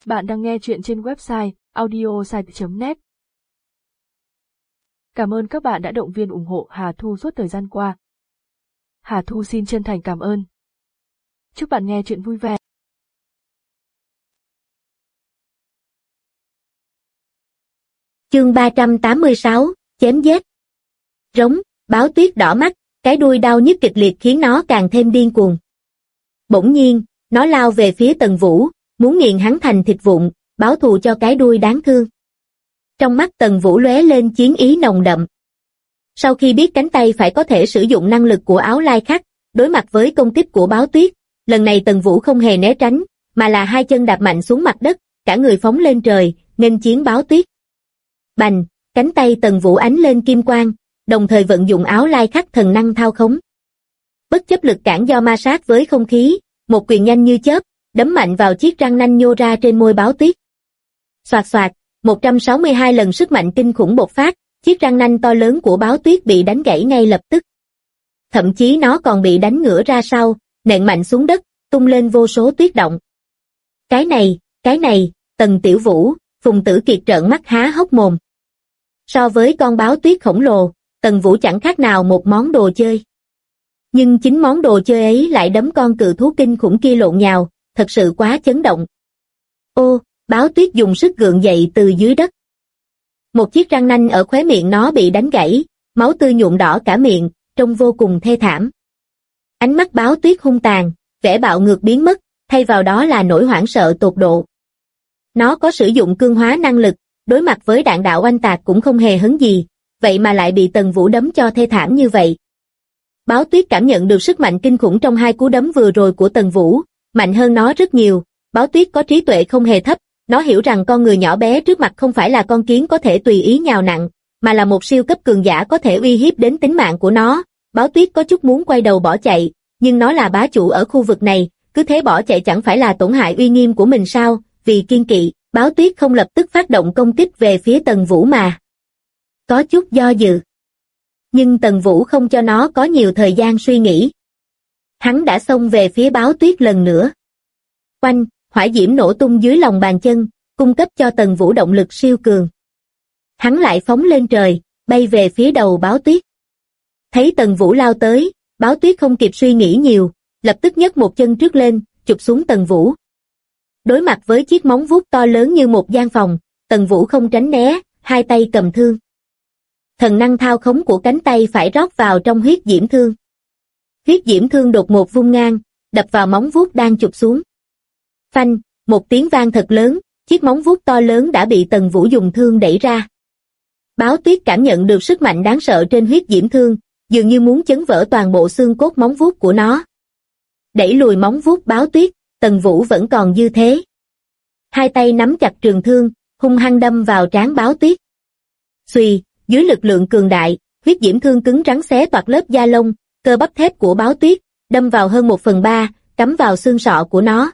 Bạn đang nghe chuyện trên website audiosite.net. Cảm ơn các bạn đã động viên ủng hộ Hà Thu suốt thời gian qua. Hà Thu xin chân thành cảm ơn. Chúc bạn nghe chuyện vui vẻ. Chương 386, chém giết. Rống, báo tuyết đỏ mắt, cái đuôi đau nhức kịch liệt khiến nó càng thêm điên cuồng. Bỗng nhiên, nó lao về phía Tần Vũ, muốn nghiền hắn thành thịt vụn, báo thù cho cái đuôi đáng thương. Trong mắt Tần Vũ lóe lên chiến ý nồng đậm. Sau khi biết cánh tay phải có thể sử dụng năng lực của áo lai khắc, đối mặt với công kích của báo tuyết, lần này Tần Vũ không hề né tránh, mà là hai chân đạp mạnh xuống mặt đất, cả người phóng lên trời, nghênh chiến báo tuyết. Bành, cánh tay Tần Vũ ánh lên kim quang, đồng thời vận dụng áo lai khắc thần năng thao khống. Bất chấp lực cản do ma sát với không khí, một quyền nhanh như chớp, đấm mạnh vào chiếc răng nanh nhô ra trên môi báo tuyết. Xoạt xoạt, 162 lần sức mạnh kinh khủng bộc phát, chiếc răng nanh to lớn của báo tuyết bị đánh gãy ngay lập tức. Thậm chí nó còn bị đánh ngửa ra sau, nện mạnh xuống đất, tung lên vô số tuyết động. Cái này, Tần Tiểu Vũ, Phùng Tử Kiệt trợn mắt há hốc mồm. So với con báo tuyết khổng lồ, Tần Vũ chẳng khác nào một món đồ chơi. Nhưng chính món đồ chơi ấy lại đấm con cự thú kinh khủng kia lộn nhào, thật sự quá chấn động. Ô, báo tuyết dùng sức gượng dậy từ dưới đất. Một chiếc răng nanh ở khóe miệng nó bị đánh gãy, máu tươi nhuộm đỏ cả miệng, trông vô cùng thê thảm. Ánh mắt báo tuyết hung tàn, vẻ bạo ngược biến mất, thay vào đó là nỗi hoảng sợ tột độ. Nó có sử dụng cương hóa năng lực, đối mặt với đạn đạo oanh tạc cũng không hề hấn gì, vậy mà lại bị Tần Vũ đấm cho thê thảm như vậy. Báo tuyết cảm nhận được sức mạnh kinh khủng trong hai cú đấm vừa rồi của Tần Vũ, mạnh hơn nó rất nhiều. Báo tuyết có trí tuệ không hề thấp, nó hiểu rằng con người nhỏ bé trước mặt không phải là con kiến có thể tùy ý nhào nặn, mà là một siêu cấp cường giả có thể uy hiếp đến tính mạng của nó. Báo tuyết có chút muốn quay đầu bỏ chạy, nhưng nó là bá chủ ở khu vực này, cứ thế bỏ chạy chẳng phải là tổn hại uy nghiêm của mình sao? Vì kiên kỵ, báo tuyết không lập tức phát động công kích về phía Tần Vũ mà có chút do dự. Nhưng Tần Vũ không cho nó có nhiều thời gian suy nghĩ. Hắn đã xông về phía báo tuyết lần nữa. Oanh, hỏa diễm nổ tung dưới lòng bàn chân, cung cấp cho Tần Vũ động lực siêu cường. Hắn lại phóng lên trời, bay về phía đầu báo tuyết. Thấy Tần Vũ lao tới, báo tuyết không kịp suy nghĩ nhiều, lập tức nhấc một chân trước lên, chụp xuống Tần Vũ. Đối mặt với chiếc móng vuốt to lớn như một gian phòng, Tần Vũ không tránh né, hai tay cầm thương. Thần năng thao khống của cánh tay phải rót vào trong huyết diễm thương. Huyết diễm thương đột ngột vung ngang, đập vào móng vuốt đang chụp xuống. Phanh, một tiếng vang thật lớn, chiếc móng vuốt to lớn đã bị Tần Vũ dùng thương đẩy ra. Báo tuyết cảm nhận được sức mạnh đáng sợ trên huyết diễm thương, dường như muốn chấn vỡ toàn bộ xương cốt móng vuốt của nó. Đẩy lùi móng vuốt báo tuyết, Tần Vũ vẫn còn dư thế. Hai tay nắm chặt trường thương, hung hăng đâm vào trán báo tuyết. Xuy, dưới lực lượng cường đại, huyết diễm thương cứng rắn xé toạc lớp da lông, cơ bắp thép của báo tuyết, đâm vào hơn 1/3, cắm vào xương sọ của nó.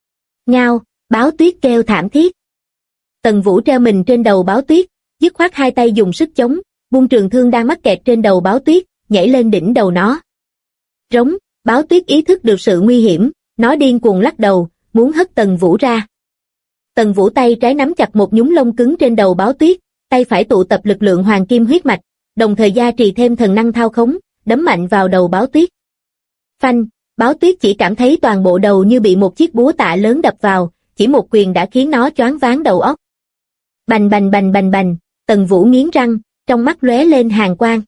Ngao, báo tuyết kêu thảm thiết. Tần Vũ treo mình trên đầu báo tuyết, dứt khoát hai tay dùng sức chống, buông trường thương đang mắc kẹt trên đầu báo tuyết, nhảy lên đỉnh đầu nó. Rống, báo tuyết ý thức được sự nguy hiểm, nó điên cuồng lắc đầu, muốn hất Tần Vũ ra. Tần Vũ tay trái nắm chặt một nhúm lông cứng trên đầu báo tuyết, tay phải tụ tập lực lượng hoàng kim huyết mạch, đồng thời gia trì thêm thần năng thao khống, đấm mạnh vào đầu báo tuyết. Phanh, báo tuyết chỉ cảm thấy toàn bộ đầu như bị một chiếc búa tạ lớn đập vào, chỉ một quyền đã khiến nó choáng váng đầu óc. Bành bành bành bành bành, Tần Vũ nghiến răng, trong mắt lóe lên hàn quang.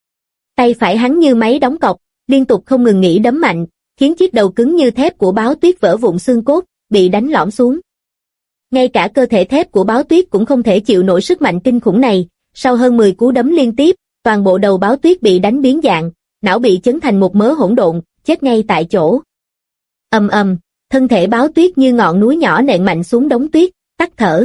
Tay phải hắn như máy đóng cọc, liên tục không ngừng nghỉ đấm mạnh, khiến chiếc đầu cứng như thép của báo tuyết vỡ vụn xương cốt, bị đánh lõm xuống. Ngay cả cơ thể thép của báo tuyết cũng không thể chịu nổi sức mạnh kinh khủng này, sau hơn 10 cú đấm liên tiếp, toàn bộ đầu báo tuyết bị đánh biến dạng, não bị chấn thành một mớ hỗn độn, chết ngay tại chỗ. Ầm ầm, thân thể báo tuyết như ngọn núi nhỏ nện mạnh xuống đống tuyết, tắt thở.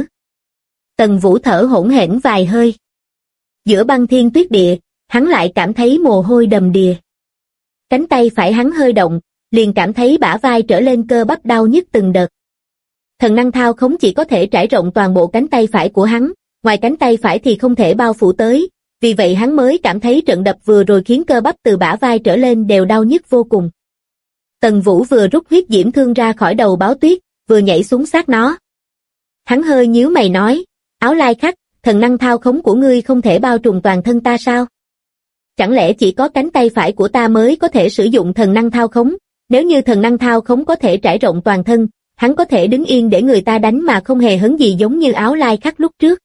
Tần Vũ thở hổn hển vài hơi. Giữa băng thiên tuyết địa, hắn lại cảm thấy mồ hôi đầm đìa. Cánh tay phải hắn hơi động, liền cảm thấy bả vai trở lên cơ bắp đau nhức từng đợt. Thần năng thao khống chỉ có thể trải rộng toàn bộ cánh tay phải của hắn, ngoài cánh tay phải thì không thể bao phủ tới, vì vậy hắn mới cảm thấy trận đập vừa rồi khiến cơ bắp từ bả vai trở lên đều đau nhức vô cùng. Tần Vũ vừa rút huyết diễm thương ra khỏi đầu báo tuyết, vừa nhảy xuống sát nó. Hắn hơi nhíu mày nói, Áo Lai Khắc, thần năng thao khống của ngươi không thể bao trùm toàn thân ta sao? Chẳng lẽ chỉ có cánh tay phải của ta mới có thể sử dụng thần năng thao khống? Nếu như thần năng thao khống có thể trải rộng toàn thân, hắn có thể đứng yên để người ta đánh mà không hề hấn gì giống như Áo Lai Khắc lúc trước.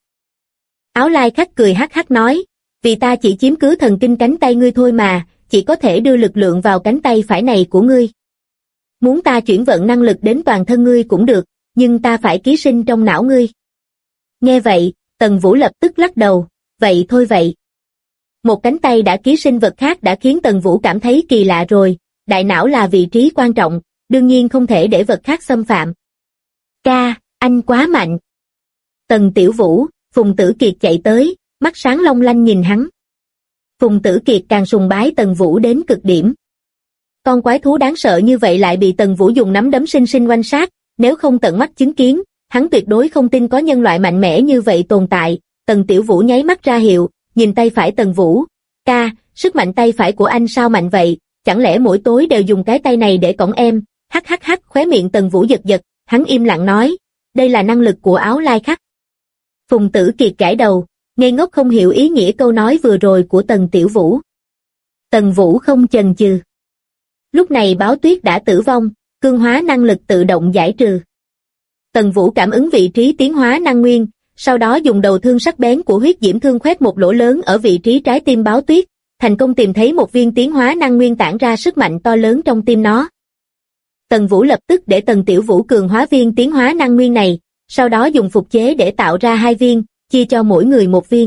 Áo Lai Khắc cười hắc hắc nói, vì ta chỉ chiếm cứ thần kinh cánh tay ngươi thôi mà, chỉ có thể đưa lực lượng vào cánh tay phải này của ngươi. Muốn ta chuyển vận năng lực đến toàn thân ngươi cũng được, nhưng ta phải ký sinh trong não ngươi. Nghe vậy, Tần Vũ lập tức lắc đầu, vậy thôi vậy. Một cánh tay đã ký sinh vật khác đã khiến Tần Vũ cảm thấy kỳ lạ rồi, đại não là vị trí quan trọng, đương nhiên không thể để vật khác xâm phạm. Ca, anh quá mạnh. Tần Tiểu Vũ, Phùng Tử Kiệt chạy tới, mắt sáng long lanh nhìn hắn. Phùng Tử Kiệt càng sùng bái Tần Vũ đến cực điểm. Con quái thú đáng sợ như vậy lại bị Tần Vũ dùng nắm đấm sinh sinh oanh sát, nếu không tận mắt chứng kiến, hắn tuyệt đối không tin có nhân loại mạnh mẽ như vậy tồn tại. Tần Tiểu Vũ nháy mắt ra hiệu, nhìn tay phải Tần Vũ. Ca, sức mạnh tay phải của anh sao mạnh vậy, chẳng lẽ mỗi tối đều dùng cái tay này để cõng em? Hắc hắc hắc, khóe miệng Tần Vũ giật giật, hắn im lặng nói, đây là năng lực của Áo Lai Khắc. Phùng Tử Kiệt gãi đầu, ngây ngốc không hiểu ý nghĩa câu nói vừa rồi của Tần Tiểu Vũ. Tần Vũ không chần chừ. Lúc này Báo Tuyết đã tử vong, cương hóa năng lực tự động giải trừ. Tần Vũ cảm ứng vị trí tiến hóa năng nguyên, sau đó dùng đầu thương sắc bén của huyết diễm thương khoét một lỗ lớn ở vị trí trái tim Báo Tuyết, thành công tìm thấy một viên tiến hóa năng nguyên tản ra sức mạnh to lớn trong tim nó. Tần Vũ lập tức để Tần Tiểu Vũ cường hóa viên tiến hóa năng nguyên này, sau đó dùng phục chế để tạo ra 2 viên, chia cho mỗi người 1 viên.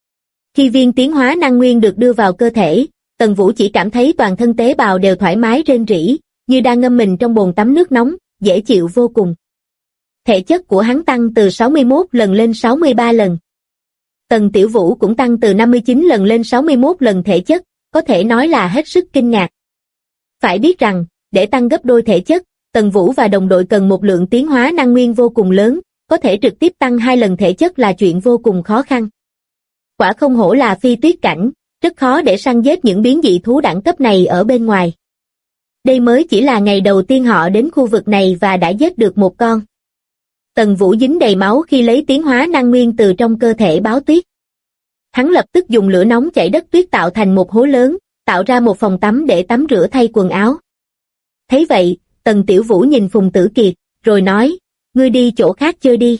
Khi viên tiến hóa năng nguyên được đưa vào cơ thể, Tần Vũ chỉ cảm thấy toàn thân tế bào đều thoải mái rên rỉ, như đang ngâm mình trong bồn tắm nước nóng, dễ chịu vô cùng. Thể chất của hắn tăng từ 61 lần lên 63 lần. Tần Tiểu Vũ cũng tăng từ 59 lần lên 61 lần thể chất, có thể nói là hết sức kinh ngạc. Phải biết rằng, để tăng gấp đôi thể chất, Tần Vũ và đồng đội cần một lượng tiến hóa năng nguyên vô cùng lớn, có thể trực tiếp tăng 2 lần thể chất là chuyện vô cùng khó khăn. Quả không hổ là phi tuyết cảnh, rất khó để săn giết những biến dị thú đẳng cấp này ở bên ngoài. Đây mới chỉ là ngày đầu tiên họ đến khu vực này và đã giết được một con. Tần Vũ dính đầy máu khi lấy tiến hóa năng nguyên từ trong cơ thể Báo Tuyết. Hắn lập tức dùng lửa nóng chảy đất tuyết tạo thành một hố lớn, tạo ra một phòng tắm để tắm rửa thay quần áo. Thấy vậy, Tần Tiểu Vũ nhìn Phùng Tử Kiệt, rồi nói, ngươi đi chỗ khác chơi đi.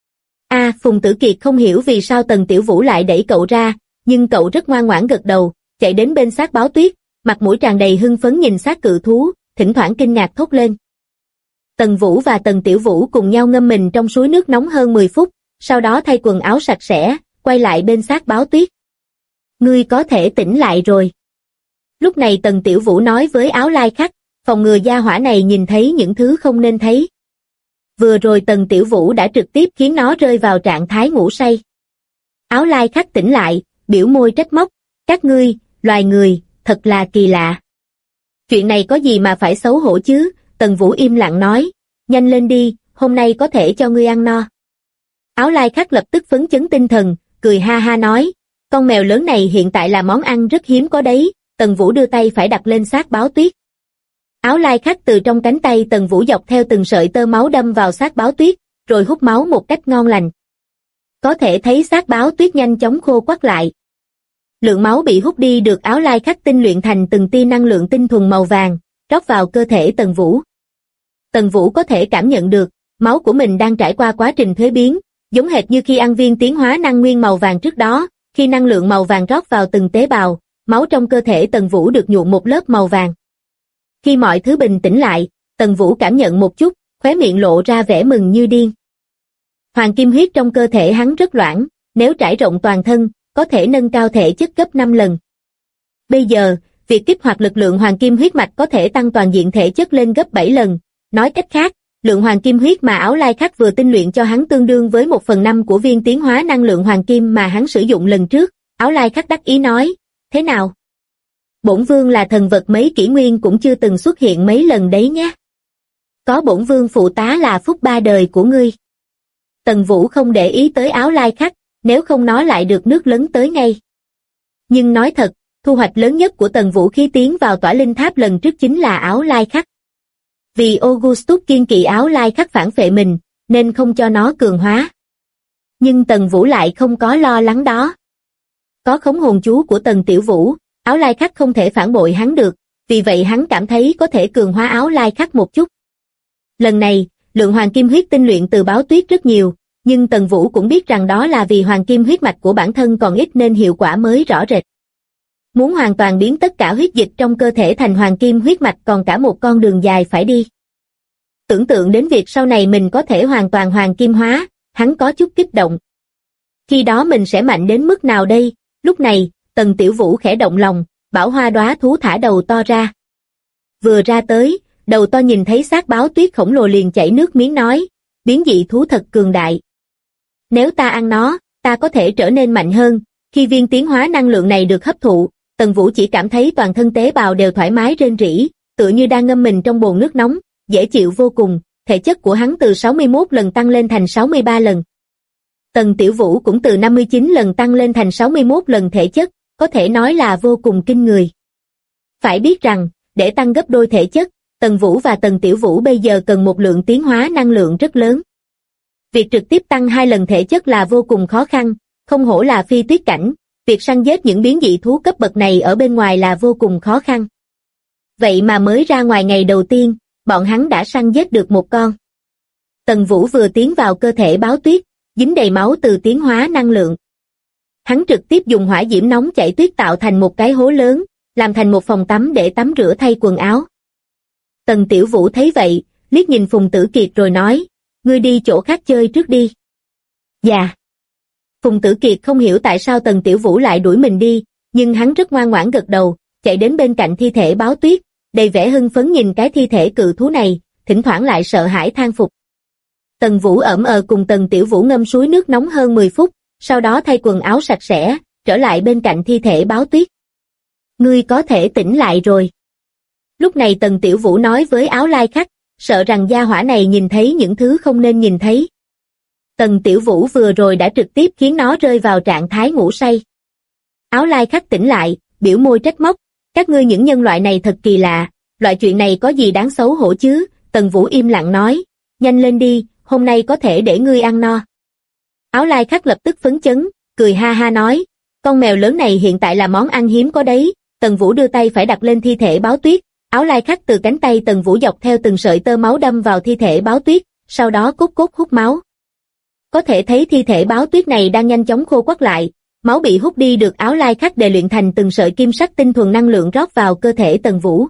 Phùng Tử Kiệt không hiểu vì sao Tần Tiểu Vũ lại đẩy cậu ra, nhưng cậu rất ngoan ngoãn gật đầu, chạy đến bên xác Báo Tuyết, mặt mũi tràn đầy hưng phấn nhìn xác cự thú, thỉnh thoảng kinh ngạc thốt lên. Tần Vũ và Tần Tiểu Vũ cùng nhau ngâm mình trong suối nước nóng hơn 10 phút, sau đó thay quần áo sạch sẽ, quay lại bên xác Báo Tuyết. Ngươi có thể tỉnh lại rồi. Lúc này Tần Tiểu Vũ nói với Áo Lai Khắc, phòng ngừa gia hỏa này nhìn thấy những thứ không nên thấy. Vừa rồi Tần Tiểu Vũ đã trực tiếp khiến nó rơi vào trạng thái ngủ say. Áo Lai Khắc tỉnh lại, biểu môi trách móc, các ngươi, loài người, thật là kỳ lạ. Chuyện này có gì mà phải xấu hổ chứ? Tần Vũ im lặng nói, nhanh lên đi, hôm nay có thể cho ngươi ăn no. Áo Lai Khắc lập tức phấn chấn tinh thần, cười ha ha nói, con mèo lớn này hiện tại là món ăn rất hiếm có đấy. Tần Vũ đưa tay phải đặt lên xác Báo Tuyết. Áo Lai Khắc từ trong cánh tay Tần Vũ dọc theo từng sợi tơ máu đâm vào xác Báo Tuyết, rồi hút máu một cách ngon lành. Có thể thấy xác Báo Tuyết nhanh chóng khô quắt lại. Lượng máu bị hút đi được Áo Lai Khắc tinh luyện thành từng tia năng lượng tinh thuần màu vàng, rót vào cơ thể Tần Vũ. Tần Vũ có thể cảm nhận được, máu của mình đang trải qua quá trình thuế biến, giống hệt như khi ăn viên tiến hóa năng nguyên màu vàng trước đó, khi năng lượng màu vàng rót vào từng tế bào, máu trong cơ thể Tần Vũ được nhuộm một lớp màu vàng. Khi mọi thứ bình tĩnh lại, Tần Vũ cảm nhận một chút, khóe miệng lộ ra vẻ mừng như điên. Hoàng kim huyết trong cơ thể hắn rất loãng, nếu trải rộng toàn thân, có thể nâng cao thể chất gấp 5 lần. Bây giờ, việc kích hoạt lực lượng hoàng kim huyết mạch có thể tăng toàn diện thể chất lên gấp 7 lần. Nói cách khác, lượng hoàng kim huyết mà Áo Lai Khắc vừa tinh luyện cho hắn tương đương với 1/5 của viên tiến hóa năng lượng hoàng kim mà hắn sử dụng lần trước. Áo Lai Khắc đắc ý nói, thế nào? Bổn vương là thần vật mấy kỷ nguyên cũng chưa từng xuất hiện mấy lần đấy nhé. Có bổn vương phụ tá là phúc 3 đời của ngươi. Tần Vũ không để ý tới Áo Lai Khắc, nếu không nó lại được nước lấn tới ngay. Nhưng nói thật, thu hoạch lớn nhất của Tần Vũ khi tiến vào tỏa linh tháp lần trước chính là Áo Lai Khắc. Vì Augustus kiên kỵ Áo Lai Khắc phản phệ mình, nên không cho nó cường hóa. Nhưng Tần Vũ lại không có lo lắng đó. Có khống hồn chú của Tần Tiểu Vũ, áo lai khắc không thể phản bội hắn được, vì vậy hắn cảm thấy có thể cường hóa áo lai khắc một chút. Lần này, lượng hoàng kim huyết tinh luyện từ báo tuyết rất nhiều, nhưng Tần Vũ cũng biết rằng đó là vì hoàng kim huyết mạch của bản thân còn ít nên hiệu quả mới rõ rệt. Muốn hoàn toàn biến tất cả huyết dịch trong cơ thể thành hoàng kim huyết mạch còn cả một con đường dài phải đi. Tưởng tượng đến việc sau này mình có thể hoàn toàn hoàng kim hóa, hắn có chút kích động. Khi đó mình sẽ mạnh đến mức nào đây? Lúc này, Tần Tiểu Vũ khẽ động lòng, bảo hoa đóa thú thả đầu to ra. Vừa ra tới, đầu to nhìn thấy xác báo tuyết khổng lồ liền chảy nước miếng nói, biến dị thú thật cường đại. Nếu ta ăn nó, ta có thể trở nên mạnh hơn. Khi viên tiến hóa năng lượng này được hấp thụ, Tần Vũ chỉ cảm thấy toàn thân tế bào đều thoải mái rên rỉ, tựa như đang ngâm mình trong bồn nước nóng, dễ chịu vô cùng. Thể chất của hắn từ 61 lần tăng lên thành 63 lần. Tần Tiểu Vũ cũng từ 59 lần tăng lên thành 61 lần thể chất, có thể nói là vô cùng kinh người. Phải biết rằng, để tăng gấp đôi thể chất, Tần Vũ và Tần Tiểu Vũ bây giờ cần một lượng tiến hóa năng lượng rất lớn. Việc trực tiếp tăng 2 lần thể chất là vô cùng khó khăn, không hổ là phi tuyết cảnh, việc săn giết những biến dị thú cấp bậc này ở bên ngoài là vô cùng khó khăn. Vậy mà mới ra ngoài ngày đầu tiên, bọn hắn đã săn giết được một con. Tần Vũ vừa tiến vào cơ thể báo tuyết, dính đầy máu từ tiến hóa năng lượng. Hắn trực tiếp dùng hỏa diễm nóng chảy tuyết tạo thành một cái hố lớn, làm thành một phòng tắm để tắm rửa thay quần áo. Tần Tiểu Vũ thấy vậy, liếc nhìn Phùng Tử Kiệt rồi nói, ngươi đi chỗ khác chơi trước đi. Dạ. Phùng Tử Kiệt không hiểu tại sao Tần Tiểu Vũ lại đuổi mình đi, nhưng hắn rất ngoan ngoãn gật đầu, chạy đến bên cạnh thi thể báo tuyết, đầy vẻ hưng phấn nhìn cái thi thể cự thú này, thỉnh thoảng lại sợ hãi than phục. Tần Vũ ẩm cùng Tần Tiểu Vũ ngâm suối nước nóng hơn 10 phút, sau đó thay quần áo sạch sẽ, trở lại bên cạnh thi thể báo tuyết. Ngươi có thể tỉnh lại rồi. Lúc này Tần Tiểu Vũ nói với áo lai khắc, sợ rằng gia hỏa này nhìn thấy những thứ không nên nhìn thấy. Tần Tiểu Vũ vừa rồi đã trực tiếp khiến nó rơi vào trạng thái ngủ say. Áo lai khắc tỉnh lại, biểu môi trách móc, các ngươi những nhân loại này thật kỳ lạ, loại chuyện này có gì đáng xấu hổ chứ? Tần Vũ im lặng nói, nhanh lên đi, hôm nay có thể để ngươi ăn no. Áo lai khắc lập tức phấn chấn, cười ha ha nói, con mèo lớn này hiện tại là món ăn hiếm có đấy. Tần Vũ đưa tay phải đặt lên thi thể báo tuyết, áo lai khắc từ cánh tay Tần Vũ dọc theo từng sợi tơ máu đâm vào thi thể báo tuyết, sau đó cốt hút máu. Có thể thấy thi thể báo tuyết này đang nhanh chóng khô quắt lại, máu bị hút đi được áo lai khắc để luyện thành từng sợi kim sắc tinh thuần năng lượng rót vào cơ thể Tần Vũ.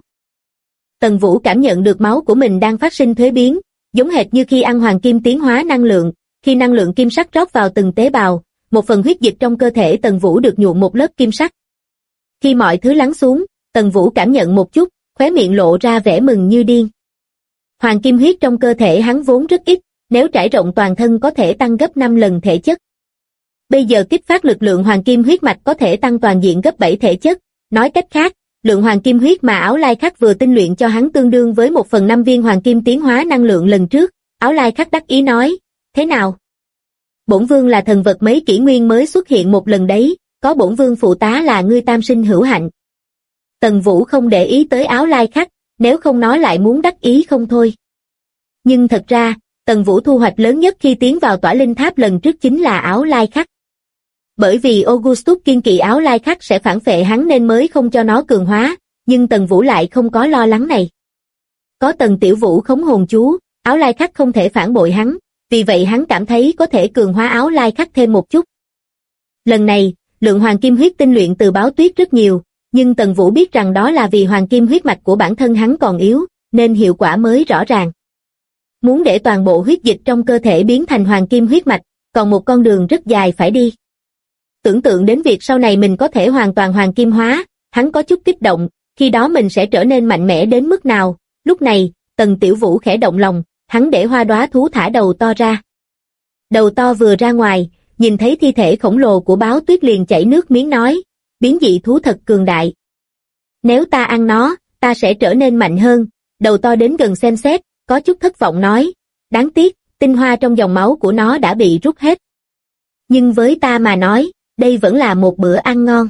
Tần Vũ cảm nhận được máu của mình đang phát sinh thuế biến, giống hệt như khi ăn hoàng kim tiến hóa năng lượng, khi năng lượng kim sắc rót vào từng tế bào, một phần huyết dịch trong cơ thể Tần Vũ được nhuộm một lớp kim sắc. Khi mọi thứ lắng xuống, Tần Vũ cảm nhận một chút, khóe miệng lộ ra vẻ mừng như điên. Hoàng kim huyết trong cơ thể hắn vốn rất ít, nếu trải rộng toàn thân có thể tăng gấp 5 lần thể chất. Bây giờ kích phát lực lượng hoàng kim huyết mạch có thể tăng toàn diện gấp 7 thể chất, nói cách khác, lượng hoàng kim huyết mà áo lai khắc vừa tinh luyện cho hắn tương đương với 1/5 viên hoàng kim tiến hóa năng lượng lần trước. Áo lai khắc đắc ý nói, thế nào? Bổn vương là thần vật mấy kỷ nguyên mới xuất hiện một lần đấy, có bổn vương phụ tá là ngươi tam sinh hữu hạnh. Tần Vũ không để ý tới áo lai khắc, nếu không nói lại muốn đắc ý không thôi. Nhưng thật ra, Tần Vũ thu hoạch lớn nhất khi tiến vào tỏa linh tháp lần trước chính là áo lai khắc. Bởi vì Augustus kiên kỵ áo lai khắc sẽ phản phệ hắn nên mới không cho nó cường hóa, nhưng Tần Vũ lại không có lo lắng này. Có Tần Tiểu Vũ khống hồn chú, áo lai khắc không thể phản bội hắn, vì vậy hắn cảm thấy có thể cường hóa áo lai khắc thêm một chút. Lần này, lượng hoàng kim huyết tinh luyện từ báo tuyết rất nhiều, nhưng Tần Vũ biết rằng đó là vì hoàng kim huyết mạch của bản thân hắn còn yếu, nên hiệu quả mới rõ ràng. Muốn để toàn bộ huyết dịch trong cơ thể biến thành hoàng kim huyết mạch, còn một con đường rất dài phải đi. Tưởng tượng đến việc sau này mình có thể hoàn toàn hoàng kim hóa, hắn có chút kích động, khi đó mình sẽ trở nên mạnh mẽ đến mức nào. Lúc này, Tần Tiểu Vũ khẽ động lòng, hắn để hoa đóa thú thả đầu to ra. Đầu to vừa ra ngoài, nhìn thấy thi thể khổng lồ của báo tuyết liền chảy nước miếng nói, biến dị thú thật cường đại. Nếu ta ăn nó, ta sẽ trở nên mạnh hơn. Đầu to đến gần xem xét, có chút thất vọng nói, đáng tiếc, tinh hoa trong dòng máu của nó đã bị rút hết. Nhưng với ta mà nói, đây vẫn là một bữa ăn ngon.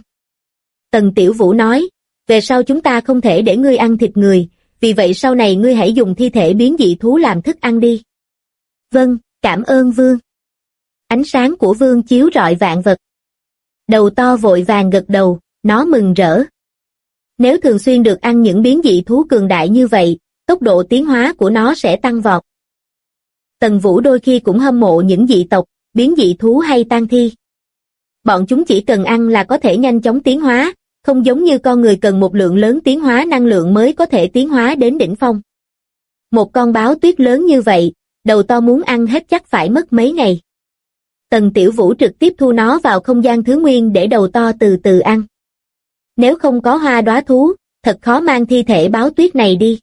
Tần Tiểu Vũ nói, về sau chúng ta không thể để ngươi ăn thịt người, vì vậy sau này ngươi hãy dùng thi thể biến dị thú làm thức ăn đi. Vâng, Cảm ơn vương. Ánh sáng của vương chiếu rọi vạn vật. Đầu to vội vàng gật đầu, nó mừng rỡ. Nếu thường xuyên được ăn những biến dị thú cường đại như vậy, tốc độ tiến hóa của nó sẽ tăng vọt. Tần Vũ đôi khi cũng hâm mộ những dị tộc, biến dị thú hay tang thi. Bọn chúng chỉ cần ăn là có thể nhanh chóng tiến hóa, không giống như con người cần một lượng lớn tiến hóa năng lượng mới có thể tiến hóa đến đỉnh phong. Một con báo tuyết lớn như vậy, đầu to muốn ăn hết chắc phải mất mấy ngày. Tần Tiểu Vũ trực tiếp thu nó vào không gian thứ nguyên để đầu to từ từ ăn. Nếu không có hoa đóa thú, thật khó mang thi thể báo tuyết này đi.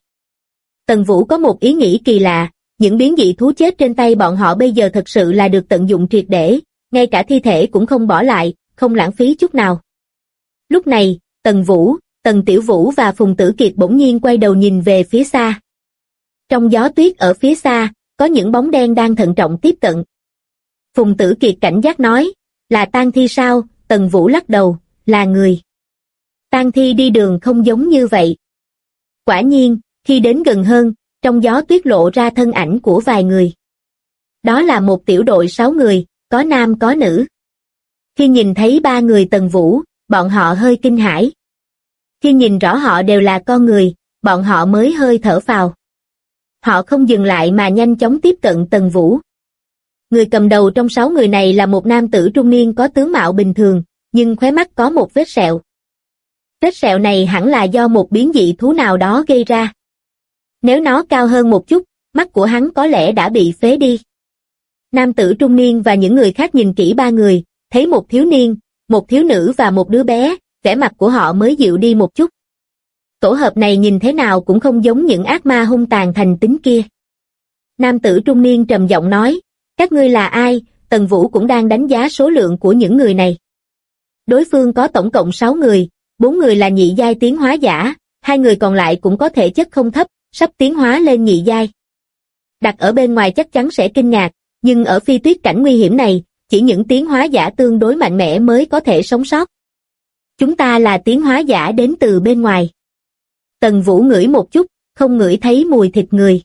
Tần Vũ có một ý nghĩ kỳ lạ, những biến dị thú chết trên tay bọn họ bây giờ thật sự là được tận dụng triệt để, ngay cả thi thể cũng không bỏ lại, không lãng phí chút nào. Lúc này, Tần Vũ, Tần Tiểu Vũ và Phùng Tử Kiệt bỗng nhiên quay đầu nhìn về phía xa. Trong gió tuyết ở phía xa, có những bóng đen đang thận trọng tiếp cận. Phùng Tử Kiệt cảnh giác nói, là tang thi sao? Tần Vũ lắc đầu, là người. Tang thi đi đường không giống như vậy. Quả nhiên, khi đến gần hơn, trong gió tuyết lộ ra thân ảnh của vài người. Đó là một tiểu đội 6 người, có nam có nữ. Khi nhìn thấy 3 người Tần Vũ, bọn họ hơi kinh hãi. Khi nhìn rõ họ đều là con người, bọn họ mới hơi thở phào. Họ không dừng lại mà nhanh chóng tiếp cận Tần Vũ. Người cầm đầu trong 6 người này là một nam tử trung niên có tướng mạo bình thường, nhưng khóe mắt có một vết sẹo. Vết sẹo này hẳn là do một biến dị thú nào đó gây ra. Nếu nó cao hơn một chút, mắt của hắn có lẽ đã bị phế đi. Nam tử trung niên và những người khác nhìn kỹ 3 người, thấy một thiếu niên, một thiếu nữ và một đứa bé, vẻ mặt của họ mới dịu đi một chút. Tổ hợp này nhìn thế nào cũng không giống những ác ma hung tàn thành tính kia. Nam tử trung niên trầm giọng nói, các ngươi là ai? Tần Vũ cũng đang đánh giá số lượng của những người này. Đối phương có tổng cộng 6 người, 4 người là nhị giai tiến hóa giả, 2 người còn lại cũng có thể chất không thấp, sắp tiến hóa lên nhị giai. Đặt ở bên ngoài chắc chắn sẽ kinh ngạc, nhưng ở phi tuyết cảnh nguy hiểm này, chỉ những tiến hóa giả tương đối mạnh mẽ mới có thể sống sót. Chúng ta là tiến hóa giả đến từ bên ngoài. Tần Vũ ngửi một chút, không ngửi thấy mùi thịt người.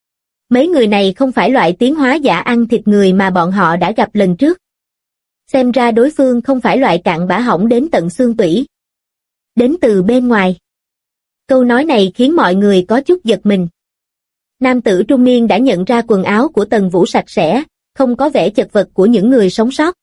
Mấy người này không phải loại tiến hóa giả ăn thịt người mà bọn họ đã gặp lần trước. Xem ra đối phương không phải loại cặn bã hỏng đến tận xương tủy. Đến từ bên ngoài. Câu nói này khiến mọi người có chút giật mình. Nam tử trung niên đã nhận ra quần áo của Tần Vũ sạch sẽ, không có vẻ chật vật của những người sống sót.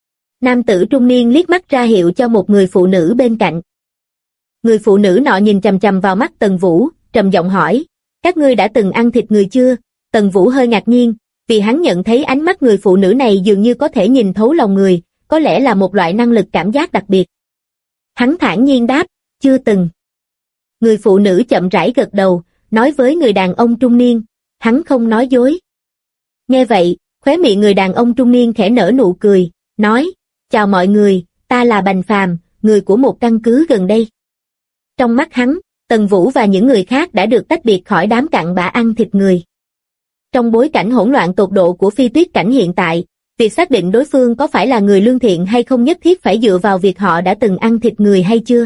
Nam tử trung niên liếc mắt ra hiệu cho một người phụ nữ bên cạnh. Người phụ nữ nọ nhìn chằm chằm vào mắt Tần Vũ, trầm giọng hỏi, các ngươi đã từng ăn thịt người chưa? Tần Vũ hơi ngạc nhiên, vì hắn nhận thấy ánh mắt người phụ nữ này dường như có thể nhìn thấu lòng người, có lẽ là một loại năng lực cảm giác đặc biệt. Hắn thản nhiên đáp, chưa từng. Người phụ nữ chậm rãi gật đầu, nói với người đàn ông trung niên, hắn không nói dối. Nghe vậy, khóe miệng người đàn ông trung niên khẽ nở nụ cười, nói, chào mọi người, ta là Bành Phàm, người của một căn cứ gần đây. Trong mắt hắn, Tần Vũ và những người khác đã được tách biệt khỏi đám cặn bã ăn thịt người. Trong bối cảnh hỗn loạn tột độ của phi tuyết cảnh hiện tại, việc xác định đối phương có phải là người lương thiện hay không nhất thiết phải dựa vào việc họ đã từng ăn thịt người hay chưa.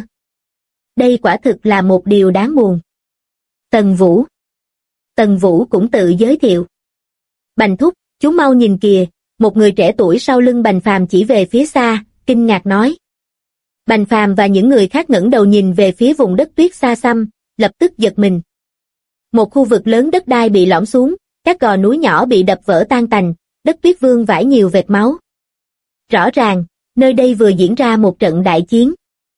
Đây quả thực là một điều đáng buồn. Tần Vũ. Tần Vũ cũng tự giới thiệu. Bành thúc, chú mau nhìn kìa, một người trẻ tuổi sau lưng Bành Phàm chỉ về phía xa, kinh ngạc nói. Bành Phàm và những người khác ngẩng đầu nhìn về phía vùng đất tuyết xa xăm, lập tức giật mình. Một khu vực lớn đất đai bị lõm xuống, các gò núi nhỏ bị đập vỡ tan tành, đất tuyết vương vãi nhiều vệt máu. Rõ ràng, nơi đây vừa diễn ra một trận đại chiến.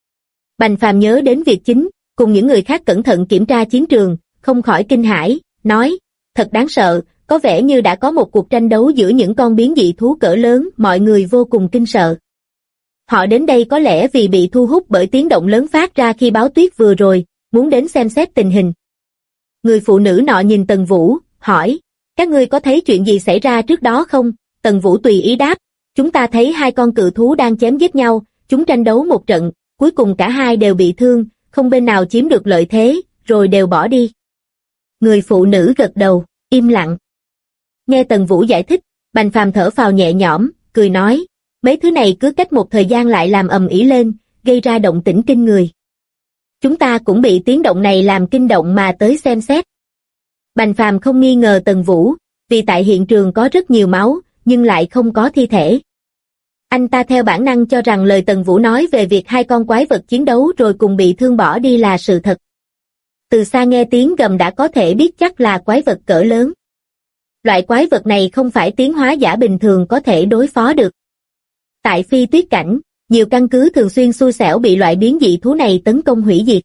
Bành Phàm nhớ đến việc chính, cùng những người khác cẩn thận kiểm tra chiến trường, không khỏi kinh hãi, nói, thật đáng sợ, có vẻ như đã có một cuộc tranh đấu giữa những con biến dị thú cỡ lớn, mọi người vô cùng kinh sợ. Họ đến đây có lẽ vì bị thu hút bởi tiếng động lớn phát ra khi báo tuyết vừa rồi, muốn đến xem xét tình hình. Người phụ nữ nọ nhìn Tần Vũ, hỏi, các ngươi có thấy chuyện gì xảy ra trước đó không? Tần Vũ tùy ý đáp, chúng ta thấy 2 con cự thú đang chém giết nhau, chúng tranh đấu một trận, cuối cùng cả hai đều bị thương, không bên nào chiếm được lợi thế, rồi đều bỏ đi. Người phụ nữ gật đầu, im lặng. Nghe Tần Vũ giải thích, Bành Phàm thở phào nhẹ nhõm, cười nói, mấy thứ này cứ cách một thời gian lại làm ầm ĩ lên, gây ra động tĩnh kinh người. Chúng ta cũng bị tiếng động này làm kinh động mà tới xem xét. Bành Phàm không nghi ngờ Tần Vũ, vì tại hiện trường có rất nhiều máu, nhưng lại không có thi thể. Anh ta theo bản năng cho rằng lời Tần Vũ nói về việc hai con quái vật chiến đấu rồi cùng bị thương bỏ đi là sự thật. Từ xa nghe tiếng gầm đã có thể biết chắc là quái vật cỡ lớn. Loại quái vật này không phải tiến hóa giả bình thường có thể đối phó được. Tại Phi Tuyết Cảnh, nhiều căn cứ thường xuyên xui xẻo bị loại biến dị thú này tấn công hủy diệt.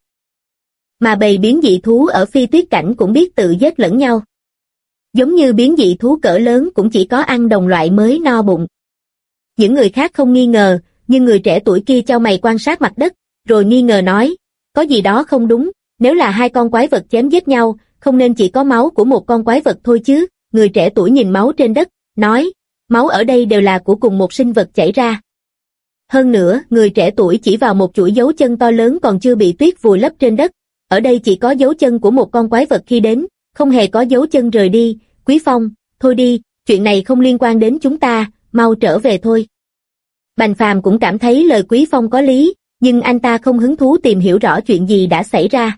Mà bầy biến dị thú ở Phi Tuyết Cảnh cũng biết tự giết lẫn nhau. Giống như biến dị thú cỡ lớn cũng chỉ có ăn đồng loại mới no bụng. Những người khác không nghi ngờ, nhưng người trẻ tuổi kia chau mày quan sát mặt đất, rồi nghi ngờ nói, có gì đó không đúng, nếu là hai con quái vật chém giết nhau, không nên chỉ có máu của một con quái vật thôi chứ. Người trẻ tuổi nhìn máu trên đất, nói, máu ở đây đều là của cùng một sinh vật chảy ra. Hơn nữa, người trẻ tuổi chỉ vào một chuỗi dấu chân to lớn còn chưa bị tuyết vùi lấp trên đất. Ở đây chỉ có dấu chân của một con quái vật khi đến, không hề có dấu chân rời đi. Quý Phong, thôi đi, chuyện này không liên quan đến chúng ta, mau trở về thôi. Bành Phàm cũng cảm thấy lời Quý Phong có lý, nhưng anh ta không hứng thú tìm hiểu rõ chuyện gì đã xảy ra.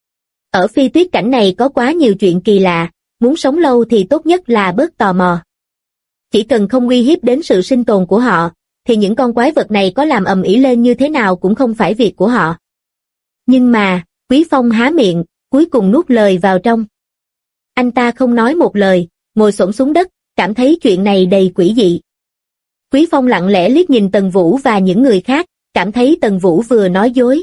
Ở Phi Tuyết Cảnh này có quá nhiều chuyện kỳ lạ, muốn sống lâu thì tốt nhất là bớt tò mò. Chỉ cần không uy hiếp đến sự sinh tồn của họ, thì những con quái vật này có làm ầm ĩ lên như thế nào cũng không phải việc của họ. Nhưng mà, Quý Phong há miệng, cuối cùng nuốt lời vào trong. Anh ta không nói một lời, ngồi xổm xuống đất, cảm thấy chuyện này đầy quỷ dị. Quý Phong lặng lẽ liếc nhìn Tần Vũ và những người khác, cảm thấy Tần Vũ vừa nói dối.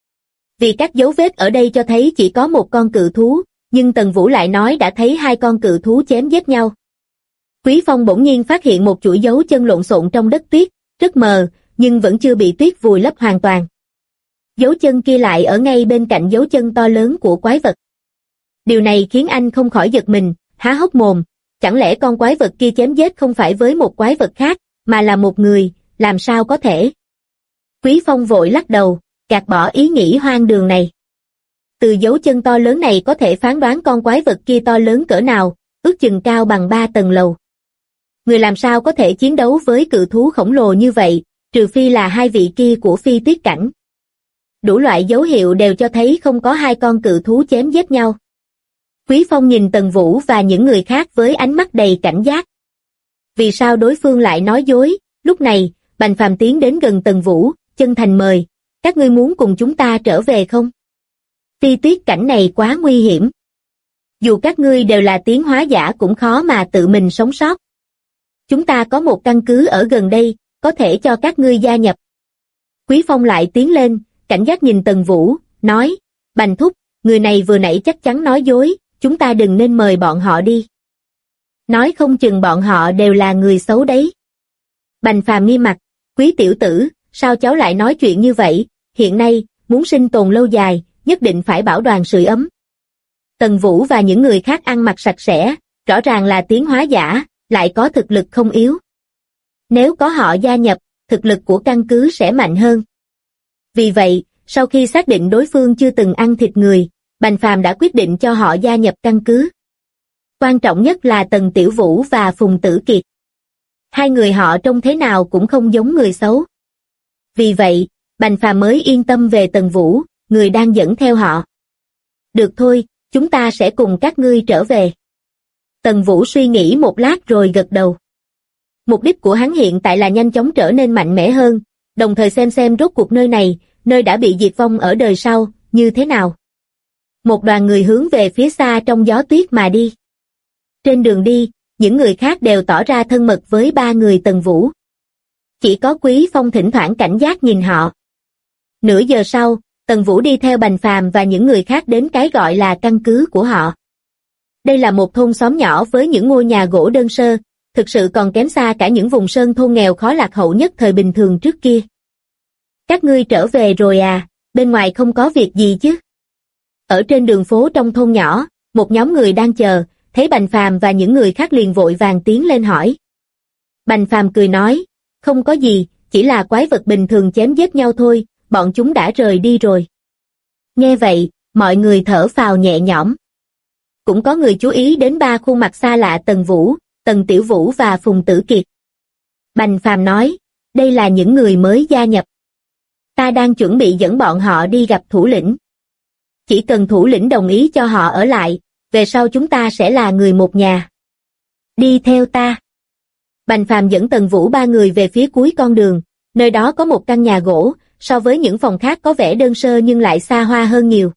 Vì các dấu vết ở đây cho thấy chỉ có một con cự thú, nhưng Tần Vũ lại nói đã thấy hai con cự thú chém giết nhau. Quý Phong bỗng nhiên phát hiện một chuỗi dấu chân lộn xộn trong đất tuyết, rất mờ, nhưng vẫn chưa bị tuyết vùi lấp hoàn toàn. Dấu chân kia lại ở ngay bên cạnh dấu chân to lớn của quái vật. Điều này khiến anh không khỏi giật mình, há hốc mồm, chẳng lẽ con quái vật kia chém giết không phải với một quái vật khác, mà là một người, làm sao có thể? Quý Phong vội lắc đầu, gạt bỏ ý nghĩ hoang đường này. Từ dấu chân to lớn này có thể phán đoán con quái vật kia to lớn cỡ nào, ước chừng cao bằng 3 tầng lầu. Người làm sao có thể chiến đấu với cự thú khổng lồ như vậy, trừ phi là hai vị kia của Phi Tuyết Cảnh. Đủ loại dấu hiệu đều cho thấy không có hai con cự thú chém giết nhau. Quý Phong nhìn Tần Vũ và những người khác với ánh mắt đầy cảnh giác. Vì sao đối phương lại nói dối? Lúc này, Bành Phàm tiến đến gần Tần Vũ, chân thành mời, các ngươi muốn cùng chúng ta trở về không? Phi Tuyết Cảnh này quá nguy hiểm. Dù các ngươi đều là tiến hóa giả cũng khó mà tự mình sống sót. Chúng ta có một căn cứ ở gần đây, có thể cho các ngươi gia nhập. Quý Phong lại tiến lên, cảnh giác nhìn Tần Vũ, nói, Bành thúc, người này vừa nãy chắc chắn nói dối, chúng ta đừng nên mời bọn họ đi. Nói không chừng bọn họ đều là người xấu đấy. Bành Phàm nghiêm mặt, Quý tiểu tử, sao cháu lại nói chuyện như vậy, hiện nay, muốn sinh tồn lâu dài, nhất định phải bảo đoàn sưởi ấm. Tần Vũ và những người khác ăn mặc sạch sẽ, rõ ràng là tiến hóa giả, lại có thực lực không yếu. Nếu có họ gia nhập, thực lực của căn cứ sẽ mạnh hơn. Vì vậy, sau khi xác định đối phương chưa từng ăn thịt người, Bành Phàm đã quyết định cho họ gia nhập căn cứ. Quan trọng nhất là Tần Tiểu Vũ và Phùng Tử Kiệt. Hai người họ trông thế nào cũng không giống người xấu. Vì vậy, Bành Phàm mới yên tâm về Tần Vũ, người đang dẫn theo họ. Được thôi, chúng ta sẽ cùng các ngươi trở về. Tần Vũ suy nghĩ một lát rồi gật đầu. Mục đích của hắn hiện tại là nhanh chóng trở nên mạnh mẽ hơn, đồng thời xem rốt cuộc nơi này, nơi đã bị diệt vong ở đời sau, như thế nào. Một đoàn người hướng về phía xa trong gió tuyết mà đi. Trên đường đi, những người khác đều tỏ ra thân mật với ba người Tần Vũ. Chỉ có Quý Phong thỉnh thoảng cảnh giác nhìn họ. Nửa giờ sau, Tần Vũ đi theo Bành Phàm và những người khác đến cái gọi là căn cứ của họ. Đây là một thôn xóm nhỏ với những ngôi nhà gỗ đơn sơ, thực sự còn kém xa cả những vùng sơn thôn nghèo khó lạc hậu nhất thời bình thường trước kia. Các ngươi trở về rồi à, bên ngoài không có việc gì chứ? Ở trên đường phố trong thôn nhỏ, một nhóm người đang chờ, thấy Bành Phàm và những người khác liền vội vàng tiến lên hỏi. Bành Phàm cười nói, không có gì, chỉ là quái vật bình thường chém giết nhau thôi, bọn chúng đã rời đi rồi. Nghe vậy, mọi người thở phào nhẹ nhõm. Cũng có người chú ý đến ba khuôn mặt xa lạ Tần Vũ, Tần Tiểu Vũ và Phùng Tử Kiệt. Bành Phàm nói, đây là những người mới gia nhập. Ta đang chuẩn bị dẫn bọn họ đi gặp thủ lĩnh. Chỉ cần thủ lĩnh đồng ý cho họ ở lại, về sau chúng ta sẽ là người một nhà. Đi theo ta. Bành Phàm dẫn Tần Vũ ba người về phía cuối con đường, nơi đó có một căn nhà gỗ, so với những phòng khác có vẻ đơn sơ nhưng lại xa hoa hơn nhiều.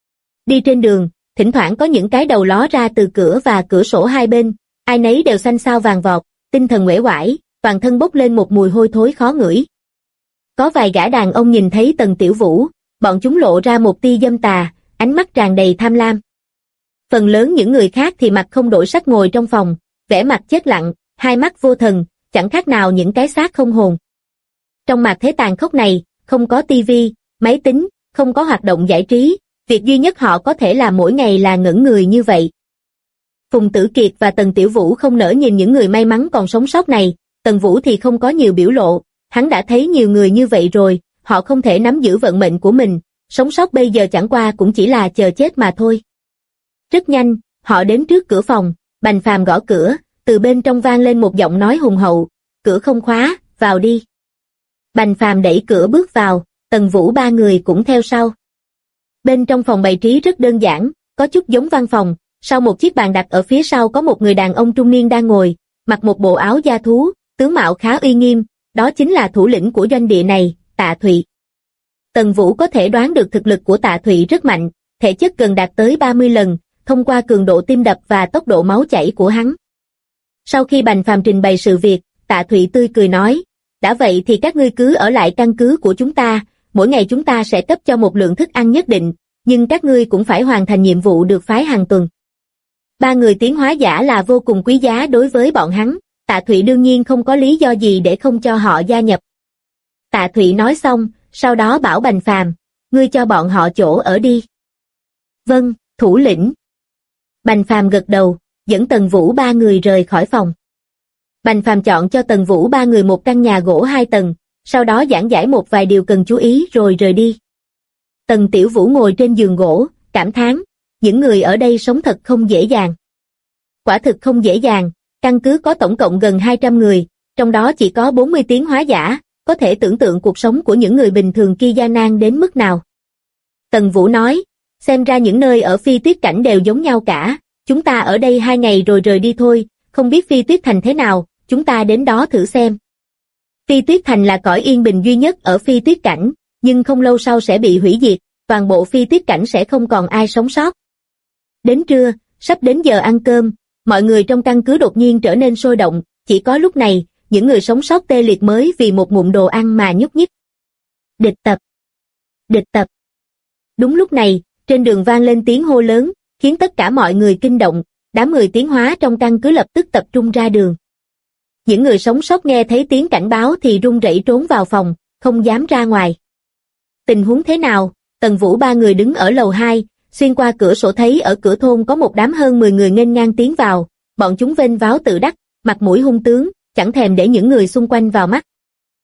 Đi trên đường, thỉnh thoảng có những cái đầu ló ra từ cửa và cửa sổ hai bên, ai nấy đều xanh xao vàng vọt, tinh thần uể oải, toàn thân bốc lên một mùi hôi thối khó ngửi. Có vài gã đàn ông nhìn thấy Tần Tiểu Vũ, bọn chúng lộ ra một tia dâm tà, ánh mắt tràn đầy tham lam. Phần lớn những người khác thì mặt không đổi sắc ngồi trong phòng, vẻ mặt chết lặng, hai mắt vô thần, chẳng khác nào những cái xác không hồn. Trong mạt thế tàn khốc này, không có tivi, máy tính, không có hoạt động giải trí, việc duy nhất họ có thể làm mỗi ngày là ngẩn người như vậy. Phùng Tử Kiệt và Tần Tiểu Vũ không nỡ nhìn những người may mắn còn sống sót này, Tần Vũ thì không có nhiều biểu lộ, hắn đã thấy nhiều người như vậy rồi, họ không thể nắm giữ vận mệnh của mình, sống sót bây giờ chẳng qua cũng chỉ là chờ chết mà thôi. Rất nhanh, họ đến trước cửa phòng, Bành Phàm gõ cửa, từ bên trong vang lên một giọng nói hùng hậu, cửa không khóa, vào đi. Bành Phàm đẩy cửa bước vào, Tần Vũ ba người cũng theo sau. Bên trong phòng bày trí rất đơn giản, có chút giống văn phòng, sau một chiếc bàn đặt ở phía sau có một người đàn ông trung niên đang ngồi, mặc một bộ áo da thú, tướng mạo khá uy nghiêm, đó chính là thủ lĩnh của doanh địa này, Tạ Thụy. Tần Vũ có thể đoán được thực lực của Tạ Thụy rất mạnh, thể chất gần đạt tới 30 lần, thông qua cường độ tim đập và tốc độ máu chảy của hắn. Sau khi Bành Phàm trình bày sự việc, Tạ Thụy tươi cười nói, đã vậy thì các ngươi cứ ở lại căn cứ của chúng ta, mỗi ngày chúng ta sẽ cấp cho một lượng thức ăn nhất định, nhưng các ngươi cũng phải hoàn thành nhiệm vụ được phái hàng tuần. Ba người tiến hóa giả là vô cùng quý giá đối với bọn hắn, Tạ Thụy đương nhiên không có lý do gì để không cho họ gia nhập. Tạ Thụy nói xong, sau đó bảo Bành Phàm, ngươi cho bọn họ chỗ ở đi. Vâng, thủ lĩnh. Bành Phàm gật đầu, dẫn Tần Vũ ba người rời khỏi phòng. Bành Phàm chọn cho Tần Vũ ba người một căn nhà gỗ 2 tầng, sau đó giảng giải một vài điều cần chú ý rồi rời đi. Tần Tiểu Vũ ngồi trên giường gỗ, cảm thán, những người ở đây sống thật không dễ dàng. Quả thực không dễ dàng, căn cứ có tổng cộng gần 200 người, trong đó chỉ có 40 tiến hóa giả, có thể tưởng tượng cuộc sống của những người bình thường kia gian nan đến mức nào. Tần Vũ nói, xem ra những nơi ở Phi Tuyết Cảnh đều giống nhau cả, chúng ta ở đây 2 ngày rồi rời đi thôi, không biết Phi Tuyết Thành thế nào, chúng ta đến đó thử xem. Phi Tuyết Thành là cõi yên bình duy nhất ở Phi Tuyết Cảnh, nhưng không lâu sau sẽ bị hủy diệt, toàn bộ Phi Tuyết Cảnh sẽ không còn ai sống sót. Đến trưa, sắp đến giờ ăn cơm, mọi người trong căn cứ đột nhiên trở nên sôi động, chỉ có lúc này, những người sống sót tê liệt mới vì một ngụm đồ ăn mà nhúc nhích. Địch tập! Địch tập! Đúng lúc này, trên đường vang lên tiếng hô lớn, khiến tất cả mọi người kinh động, đám người tiến hóa trong căn cứ lập tức tập trung ra đường. Những người sống sót nghe thấy tiếng cảnh báo thì run rẩy trốn vào phòng, không dám ra ngoài. Tình huống thế nào? Tần Vũ ba người đứng ở lầu 2, xuyên qua cửa sổ thấy ở cửa thôn có một đám hơn 10 người nghênh ngang tiến vào, bọn chúng vênh váo tự đắc, mặt mũi hung tướng, chẳng thèm để những người xung quanh vào mắt.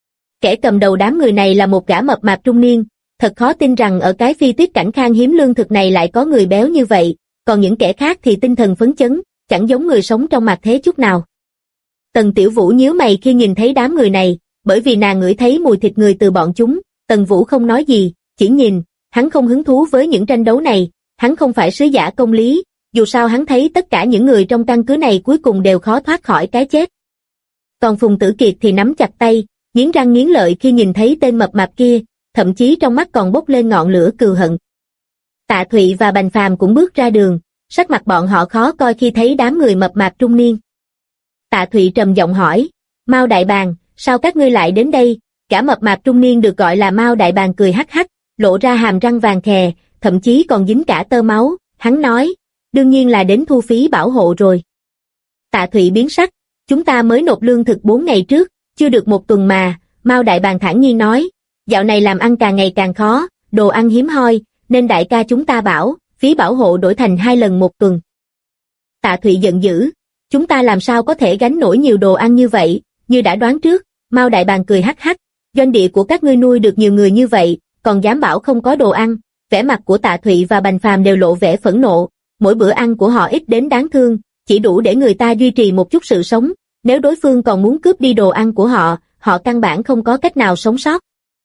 Kẻ cầm đầu đám người này là một gã mập mạp trung niên, thật khó tin rằng ở cái Phi Tuyết Cảnh khan hiếm lương thực này lại có người béo như vậy, còn những kẻ khác thì tinh thần phấn chấn, chẳng giống người sống trong mặt thế chút nào. Tần Tiểu Vũ nhíu mày khi nhìn thấy đám người này, bởi vì nàng ngửi thấy mùi thịt người từ bọn chúng. Tần Vũ không nói gì, chỉ nhìn, hắn không hứng thú với những tranh đấu này, hắn không phải sứ giả công lý, dù sao hắn thấy tất cả những người trong căn cứ này cuối cùng đều khó thoát khỏi cái chết. Còn Phùng Tử Kiệt thì nắm chặt tay, nghiến răng nghiến lợi khi nhìn thấy tên mập mạp kia, thậm chí trong mắt còn bốc lên ngọn lửa cừu hận. Tạ Thụy và Bành Phàm cũng bước ra đường, sắc mặt bọn họ khó coi khi thấy đám người mập mạp trung niên. Tạ Thụy trầm giọng hỏi, Mao Đại Bàng, sao các ngươi lại đến đây? Cả mập mạp trung niên được gọi là Mao Đại Bàng cười hắc hắc, lộ ra hàm răng vàng khè, thậm chí còn dính cả tơ máu, hắn nói, đương nhiên là đến thu phí bảo hộ rồi. Tạ Thụy biến sắc, chúng ta mới nộp lương thực 4 ngày trước, chưa được 1 tuần mà, Mao Đại Bàng thản nhiên nói, dạo này làm ăn càng ngày càng khó, đồ ăn hiếm hoi, nên đại ca chúng ta bảo, phí bảo hộ đổi thành 2 lần 1 tuần. Tạ Thụy giận dữ, chúng ta làm sao có thể gánh nổi nhiều đồ ăn như vậy, như đã đoán trước, Mao Đại Bàng cười hắc hắc, doanh địa của các ngươi nuôi được nhiều người như vậy, còn dám bảo không có đồ ăn. Vẻ mặt của Tạ Thụy và Bành Phàm đều lộ vẻ phẫn nộ, mỗi bữa ăn của họ ít đến đáng thương, chỉ đủ để người ta duy trì một chút sự sống, nếu đối phương còn muốn cướp đi đồ ăn của họ, họ căn bản không có cách nào sống sót.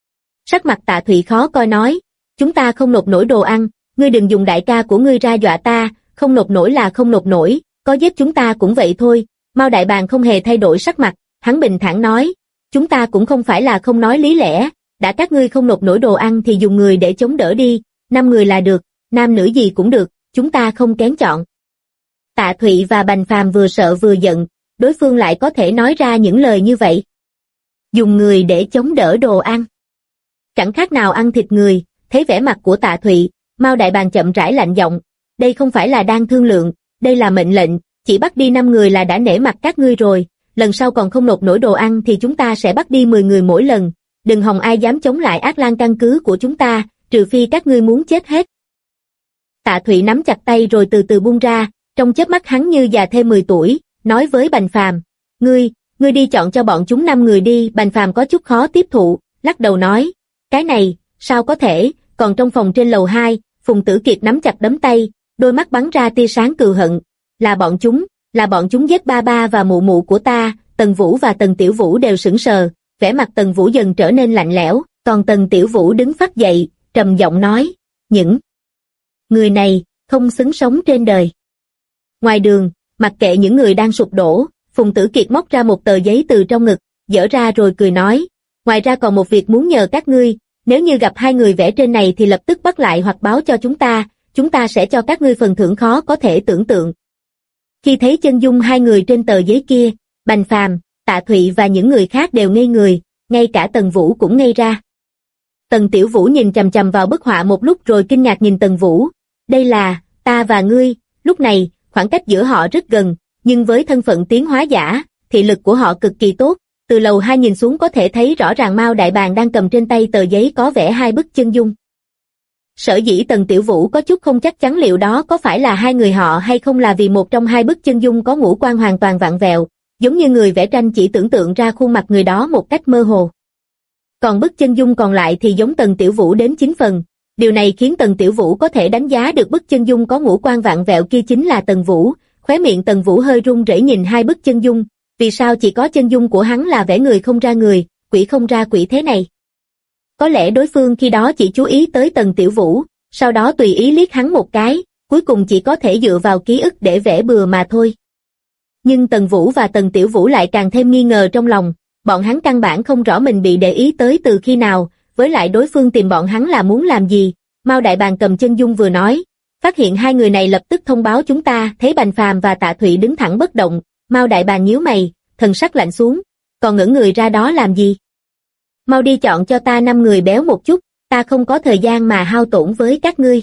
Sắc mặt Tạ Thụy khó coi nói, chúng ta không nộp nổi đồ ăn, ngươi đừng dùng đại ca của ngươi ra dọa ta, không nộp nổi là không nộp nổi, có giết chúng ta cũng vậy thôi, Mao Đại Bàng không hề thay đổi sắc mặt, hắn bình thản nói, chúng ta cũng không phải là không nói lý lẽ, đã các ngươi không nộp nổi đồ ăn thì dùng người để chống đỡ đi, 5 người là được, nam nữ gì cũng được, chúng ta không kén chọn. Tạ Thụy và Bành Phàm vừa sợ vừa giận, đối phương lại có thể nói ra những lời như vậy. Dùng người để chống đỡ đồ ăn. Chẳng khác nào ăn thịt người, thấy vẻ mặt của Tạ Thụy, Mao Đại Bàng chậm rãi lạnh giọng, đây không phải là đang thương lượng, đây là mệnh lệnh, chỉ bắt đi 5 người là đã nể mặt các ngươi rồi, lần sau còn không nộp nổi đồ ăn thì chúng ta sẽ bắt đi 10 người mỗi lần, đừng hòng ai dám chống lại Ác Lan căn cứ của chúng ta, trừ phi các ngươi muốn chết hết. Tạ Thụy nắm chặt tay rồi từ từ buông ra, trong chớp mắt hắn như già thêm 10 tuổi, nói với Bành Phàm, ngươi đi chọn cho bọn chúng 5 người đi. Bành Phàm có chút khó tiếp thụ, lắc đầu nói, cái này, sao có thể, còn trong phòng trên lầu 2, Phùng Tử Kiệt nắm chặt đấm tay, đôi mắt bắn ra tia sáng cừu hận, là bọn chúng giết ba ba và mụ mụ của ta. Tần Vũ và Tần Tiểu Vũ đều sững sờ, vẻ mặt Tần Vũ dần trở nên lạnh lẽo, còn Tần Tiểu Vũ đứng phắt dậy, trầm giọng nói, những người này, không xứng sống trên đời. Ngoài đường, mặc kệ những người đang sụp đổ, Phùng Tử Kiệt móc ra một tờ giấy từ trong ngực, dở ra rồi cười nói, ngoài ra còn một việc muốn nhờ các ngươi, nếu như gặp 2 người vẽ trên này thì lập tức bắt lại hoặc báo cho chúng ta sẽ cho các ngươi phần thưởng khó có thể tưởng tượng. Khi thấy chân dung 2 người trên tờ giấy kia, Bành Phàm, Tạ Thụy và những người khác đều ngây người, ngay cả Tần Vũ cũng ngây ra. Tần Tiểu Vũ nhìn chằm chằm vào bức họa một lúc rồi kinh ngạc nhìn Tần Vũ, đây là, ta và ngươi. Lúc này, khoảng cách giữa họ rất gần, nhưng với thân phận tiến hóa giả, thị lực của họ cực kỳ tốt, từ lầu 2 nhìn xuống có thể thấy rõ ràng Mao Đại Bàng đang cầm trên tay tờ giấy có vẽ 2 bức chân dung. Sở dĩ Tần Tiểu Vũ có chút không chắc chắn liệu đó có phải là 2 người họ hay không là vì một trong 2 bức chân dung có ngũ quan hoàn toàn vặn vẹo, giống như người vẽ tranh chỉ tưởng tượng ra khuôn mặt người đó một cách mơ hồ. Còn bức chân dung còn lại thì giống Tần Tiểu Vũ đến 9 phần. Điều này khiến Tần Tiểu Vũ có thể đánh giá được bức chân dung có ngũ quan vặn vẹo kia chính là Tần Vũ. Khóe miệng Tần Vũ hơi run rẩy nhìn 2 bức chân dung, vì sao chỉ có chân dung của hắn là vẽ người không ra người, quỷ không ra quỷ thế này? Có lẽ đối phương khi đó chỉ chú ý tới Tần Tiểu Vũ, sau đó tùy ý liếc hắn một cái, cuối cùng chỉ có thể dựa vào ký ức để vẽ bừa mà thôi. Nhưng Tần Vũ và Tần Tiểu Vũ lại càng thêm nghi ngờ trong lòng, bọn hắn căn bản không rõ mình bị để ý tới từ khi nào, với lại đối phương tìm bọn hắn là muốn làm gì. Mao Đại Bàng cầm chân dung vừa nói, phát hiện 2 người này lập tức thông báo chúng ta. Thấy Bành Phàm và Tạ Thụy đứng thẳng bất động, Mao Đại Bàng nhíu mày, thần sắc lạnh xuống, còn ngẩn người ra đó làm gì? Mau đi chọn cho ta 5 người béo một chút, ta không có thời gian mà hao tổn với các ngươi.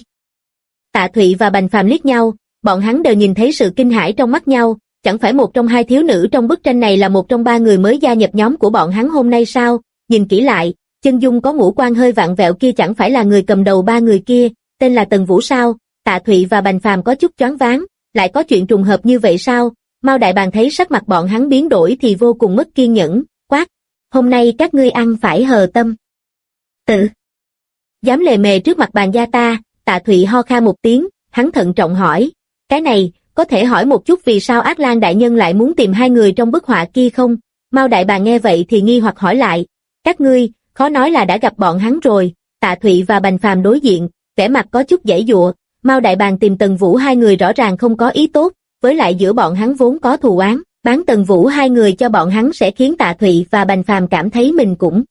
Tạ Thụy và Bành Phàm liếc nhau, bọn hắn đều nhìn thấy sự kinh hãi trong mắt nhau, chẳng phải một trong 2 thiếu nữ trong bức tranh này là một trong 3 người mới gia nhập nhóm của bọn hắn hôm nay sao? Nhìn kỹ lại, chân dung có ngũ quan hơi vặn vẹo kia chẳng phải là người cầm đầu 3 người kia, tên là Tần Vũ sao? Tạ Thụy và Bành Phàm có chút choáng váng, lại có chuyện trùng hợp như vậy sao? Mao Đại Bàng thấy sắc mặt bọn hắn biến đổi thì vô cùng mất kiên nhẫn, quát, hôm nay các ngươi ăn phải hờ tâm. Tự dám lề mề trước mặt bàn gia ta. Tạ Thụy ho khan một tiếng, hắn thận trọng hỏi, cái này, có thể hỏi một chút vì sao Ác Lan đại nhân lại muốn tìm 2 người trong bức họa kia không? Mao Đại Bàng nghe vậy thì nghi hoặc hỏi lại, các ngươi, khó nói là đã gặp bọn hắn rồi. Tạ Thụy và Bành Phàm đối diện, vẻ mặt có chút giãy giụa. Mao Đại Bàng tìm Tần Vũ 2 người rõ ràng không có ý tốt, với lại giữa bọn hắn vốn có thù oán, bán Tần Vũ 2 người cho bọn hắn sẽ khiến Tạ Thụy và Bành Phàm cảm thấy mình cũng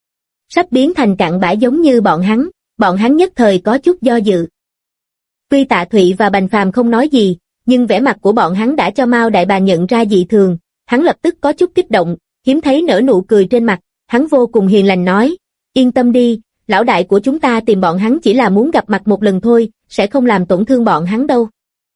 sắp biến thành cặn bã giống như bọn hắn nhất thời có chút do dự. Tuy Tạ Thụy và Bành Phàm không nói gì, nhưng vẻ mặt của bọn hắn đã cho Mao Đại Bàng nhận ra dị thường, hắn lập tức có chút kích động, hiếm thấy nở nụ cười trên mặt, hắn vô cùng hiền lành nói, yên tâm đi, lão đại của chúng ta tìm bọn hắn chỉ là muốn gặp mặt một lần thôi, sẽ không làm tổn thương bọn hắn đâu.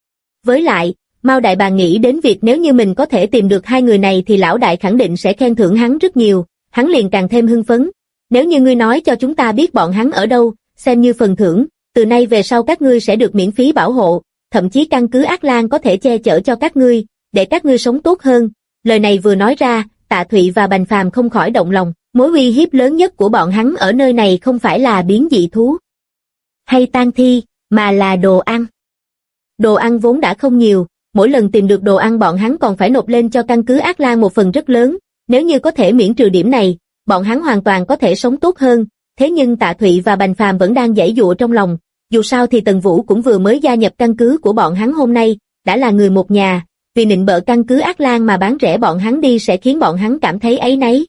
Với lại, Mao Đại Bàng nghĩ đến việc nếu như mình có thể tìm được 2 người này thì lão đại khẳng định sẽ khen thưởng hắn rất nhiều, hắn liền càng thêm hưng phấn. Nếu như ngươi nói cho chúng ta biết bọn hắn ở đâu, xem như phần thưởng, từ nay về sau các ngươi sẽ được miễn phí bảo hộ, thậm chí căn cứ Ác Lan có thể che chở cho các ngươi, để các ngươi sống tốt hơn. Lời này vừa nói ra, Tạ Thụy và Bành Phàm không khỏi động lòng, mối uy hiếp lớn nhất của bọn hắn ở nơi này không phải là biến dị thú hay tang thi, mà là đồ ăn. Đồ ăn vốn đã không nhiều, mỗi lần tìm được đồ ăn bọn hắn còn phải nộp lên cho căn cứ Ác Lan một phần rất lớn, nếu như có thể miễn trừ điểm này, bọn hắn hoàn toàn có thể sống tốt hơn. Thế nhưng Tạ Thụy và Bành Phàm vẫn đang giãy giụa trong lòng, dù sao thì Tần Vũ cũng vừa mới gia nhập căn cứ của bọn hắn hôm nay, đã là người một nhà, vì nịnh bợ căn cứ Ác Lan mà bán rẻ bọn hắn đi sẽ khiến bọn hắn cảm thấy áy náy.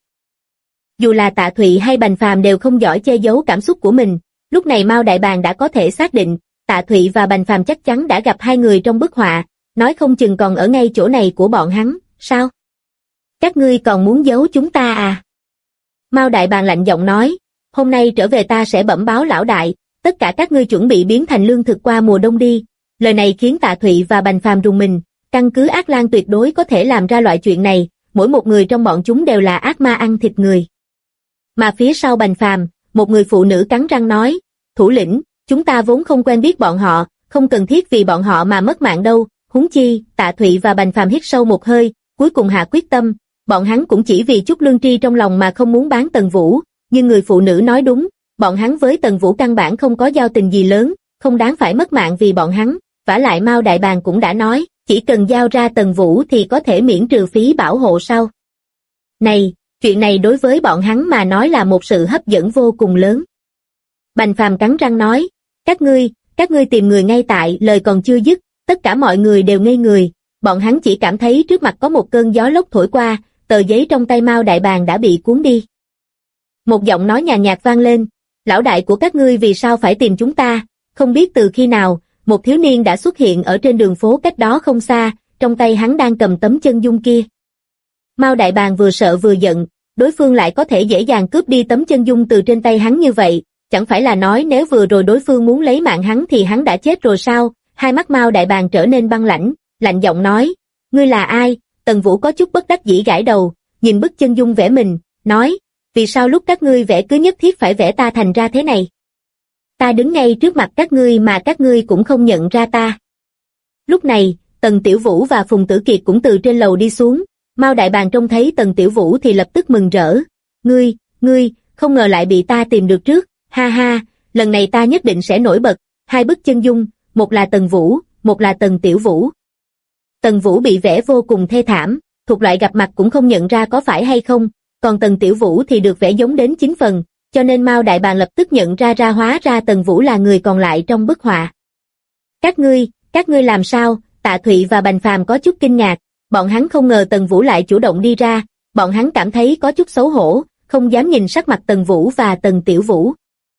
Dù là Tạ Thụy hay Bành Phàm đều không giỏi che giấu cảm xúc của mình, lúc này Mao Đại Bàng đã có thể xác định, Tạ Thụy và Bành Phàm chắc chắn đã gặp hai người trong bức họa, nói không chừng còn ở ngay chỗ này của bọn hắn, sao? Các ngươi còn muốn giấu chúng ta à? Mao Đại Bàng lạnh giọng nói, hôm nay trở về ta sẽ bẩm báo lão đại, tất cả các ngươi chuẩn bị biến thành lương thực qua mùa đông đi. Lời này khiến Tạ Thụy và Bành Phàm rùng mình, căn cứ Ác Lan tuyệt đối có thể làm ra loại chuyện này, mỗi một người trong bọn chúng đều là ác ma ăn thịt người. Mà phía sau Bành Phàm, một người phụ nữ cắn răng nói, thủ lĩnh, chúng ta vốn không quen biết bọn họ, không cần thiết vì bọn họ mà mất mạng đâu, huống chi. Tạ Thụy và Bành Phàm hít sâu một hơi, cuối cùng hạ quyết tâm, bọn hắn cũng chỉ vì chút lương tri trong lòng mà không muốn bán Tần Vũ, nhưng người phụ nữ nói đúng, bọn hắn với Tần Vũ căn bản không có giao tình gì lớn, không đáng phải mất mạng vì bọn hắn, vả lại Mao Đại Bàng cũng đã nói, chỉ cần giao ra Tần Vũ thì có thể miễn trừ phí bảo hộ sau. Này, chuyện này đối với bọn hắn mà nói là một sự hấp dẫn vô cùng lớn. Bành Phàm cắn răng nói, các ngươi tìm người ngay tại, lời còn chưa dứt, tất cả mọi người đều ngây người, bọn hắn chỉ cảm thấy trước mặt có một cơn gió lốc thổi qua, tờ giấy trong tay Mao Đại Bàng đã bị cuốn đi. Một giọng nói nhàn nhạt vang lên, lão đại của các ngươi vì sao phải tìm chúng ta, không biết từ khi nào, một thiếu niên đã xuất hiện ở trên đường phố cách đó không xa, trong tay hắn đang cầm tấm chân dung kia. Mao Đại Bàng vừa sợ vừa giận, đối phương lại có thể dễ dàng cướp đi tấm chân dung từ trên tay hắn như vậy, chẳng phải là nói nếu vừa rồi đối phương muốn lấy mạng hắn thì hắn đã chết rồi sao? Hai mắt Mao Đại Bàng trở nên băng lãnh, lạnh giọng nói, ngươi là ai? Tần Vũ có chút bất đắc dĩ gãi đầu, nhìn bức chân dung vẽ mình, nói, vì sao lúc các ngươi vẽ cứ nhất thiết phải vẽ ta thành ra thế này? Ta đứng ngay trước mặt các ngươi mà các ngươi cũng không nhận ra ta. Lúc này, Tần Tiểu Vũ và Phùng Tử Kiệt cũng từ trên lầu đi xuống, Mao Đại Bàng trông thấy Tần Tiểu Vũ thì lập tức mừng rỡ, ngươi, không ngờ lại bị ta tìm được trước, ha ha, lần này ta nhất định sẽ nổi bật. Hai bức chân dung, một là Tần Vũ, một là Tần Tiểu Vũ. Tần Vũ bị vẽ vô cùng thê thảm, thuộc loại gặp mặt cũng không nhận ra có phải hay không, còn Tần Tiểu Vũ thì được vẽ giống đến 9 phần, cho nên Mao Đại Bàng lập tức nhận ra hóa ra Tần Vũ là người còn lại trong bức họa. Các ngươi làm sao? Tạ Thụy và Bành Phàm có chút kinh ngạc, bọn hắn không ngờ Tần Vũ lại chủ động đi ra, bọn hắn cảm thấy có chút xấu hổ, không dám nhìn sắc mặt Tần Vũ và Tần Tiểu Vũ.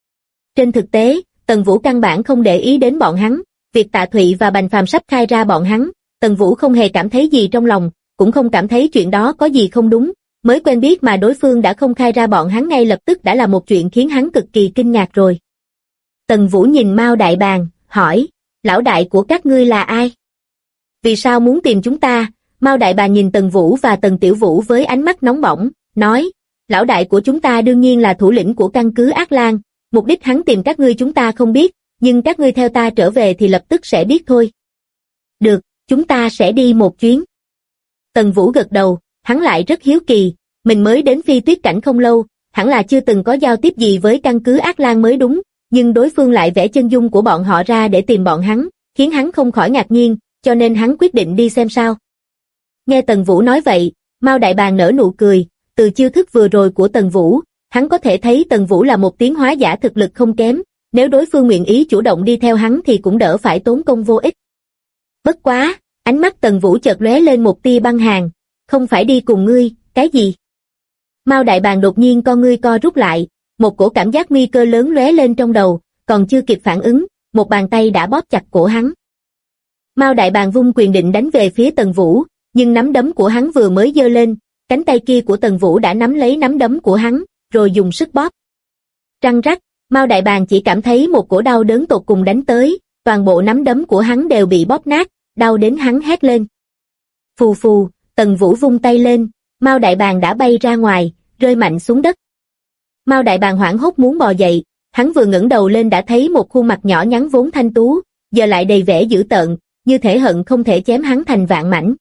Trên thực tế, Tần Vũ căn bản không để ý đến bọn hắn, việc Tạ Thụy và Bành Phàm sắp khai ra bọn hắn, Tần Vũ không hề cảm thấy gì trong lòng, cũng không cảm thấy chuyện đó có gì không đúng, mới quen biết mà đối phương đã không khai ra bọn hắn ngay lập tức đã là một chuyện khiến hắn cực kỳ kinh ngạc rồi. Tần Vũ nhìn Mao Đại Bàng, hỏi, lão đại của các ngươi là ai? Vì sao muốn tìm chúng ta? Mao Đại Bàng nhìn Tần Vũ và Tần Tiểu Vũ với ánh mắt nóng bỏng, nói, lão đại của chúng ta đương nhiên là thủ lĩnh của căn cứ Ác Lan, mục đích hắn tìm các ngươi chúng ta không biết, nhưng các ngươi theo ta trở về thì lập tức sẽ biết thôi. Được, chúng ta sẽ đi một chuyến. Tần Vũ gật đầu, hắn lại rất hiếu kỳ, mình mới đến Phi Tuyết Cảnh không lâu, hẳn là chưa từng có giao tiếp gì với căn cứ Ác Lan mới đúng, nhưng đối phương lại vẽ chân dung của bọn họ ra để tìm bọn hắn, khiến hắn không khỏi ngạc nhiên, cho nên hắn quyết định đi xem sao. Nghe Tần Vũ nói vậy, Mao Đại Bàng nở nụ cười, từ chiêu thức vừa rồi của Tần Vũ, hắn có thể thấy Tần Vũ là một tiến hóa giả thực lực không kém, nếu đối phương nguyện ý chủ động đi theo hắn thì cũng đỡ phải tốn công vô ích. Bất quá, ánh mắt Tần Vũ chợt lóe lên một tia băng hàn, không phải đi cùng ngươi, cái gì? Mao Đại Bàng đột nhiên con ngươi co rút lại, một cổ cảm giác nguy cơ lớn lóe lên trong đầu, còn chưa kịp phản ứng, một bàn tay đã bóp chặt cổ hắn. Mao Đại Bàng vung quyền định đánh về phía Tần Vũ, nhưng nắm đấm của hắn vừa mới giơ lên, cánh tay kia của Tần Vũ đã nắm lấy nắm đấm của hắn, rồi dùng sức bóp. Răng rắc, Mao Đại Bàng chỉ cảm thấy một cổ đau đớn tột cùng đánh tới, toàn bộ nắm đấm của hắn đều bị bóp nát, đau đến hắn hét lên. Phù phù, Tần Vũ vung tay lên, Mao Đại Bàng đã bay ra ngoài, rơi mạnh xuống đất. Mao Đại Bàng hoảng hốt muốn bò dậy, hắn vừa ngẩng đầu lên đã thấy một khuôn mặt nhỏ nhắn vốn thanh tú, giờ lại đầy vẻ dữ tợn, như thể hận không thể chém hắn thành vạn mảnh.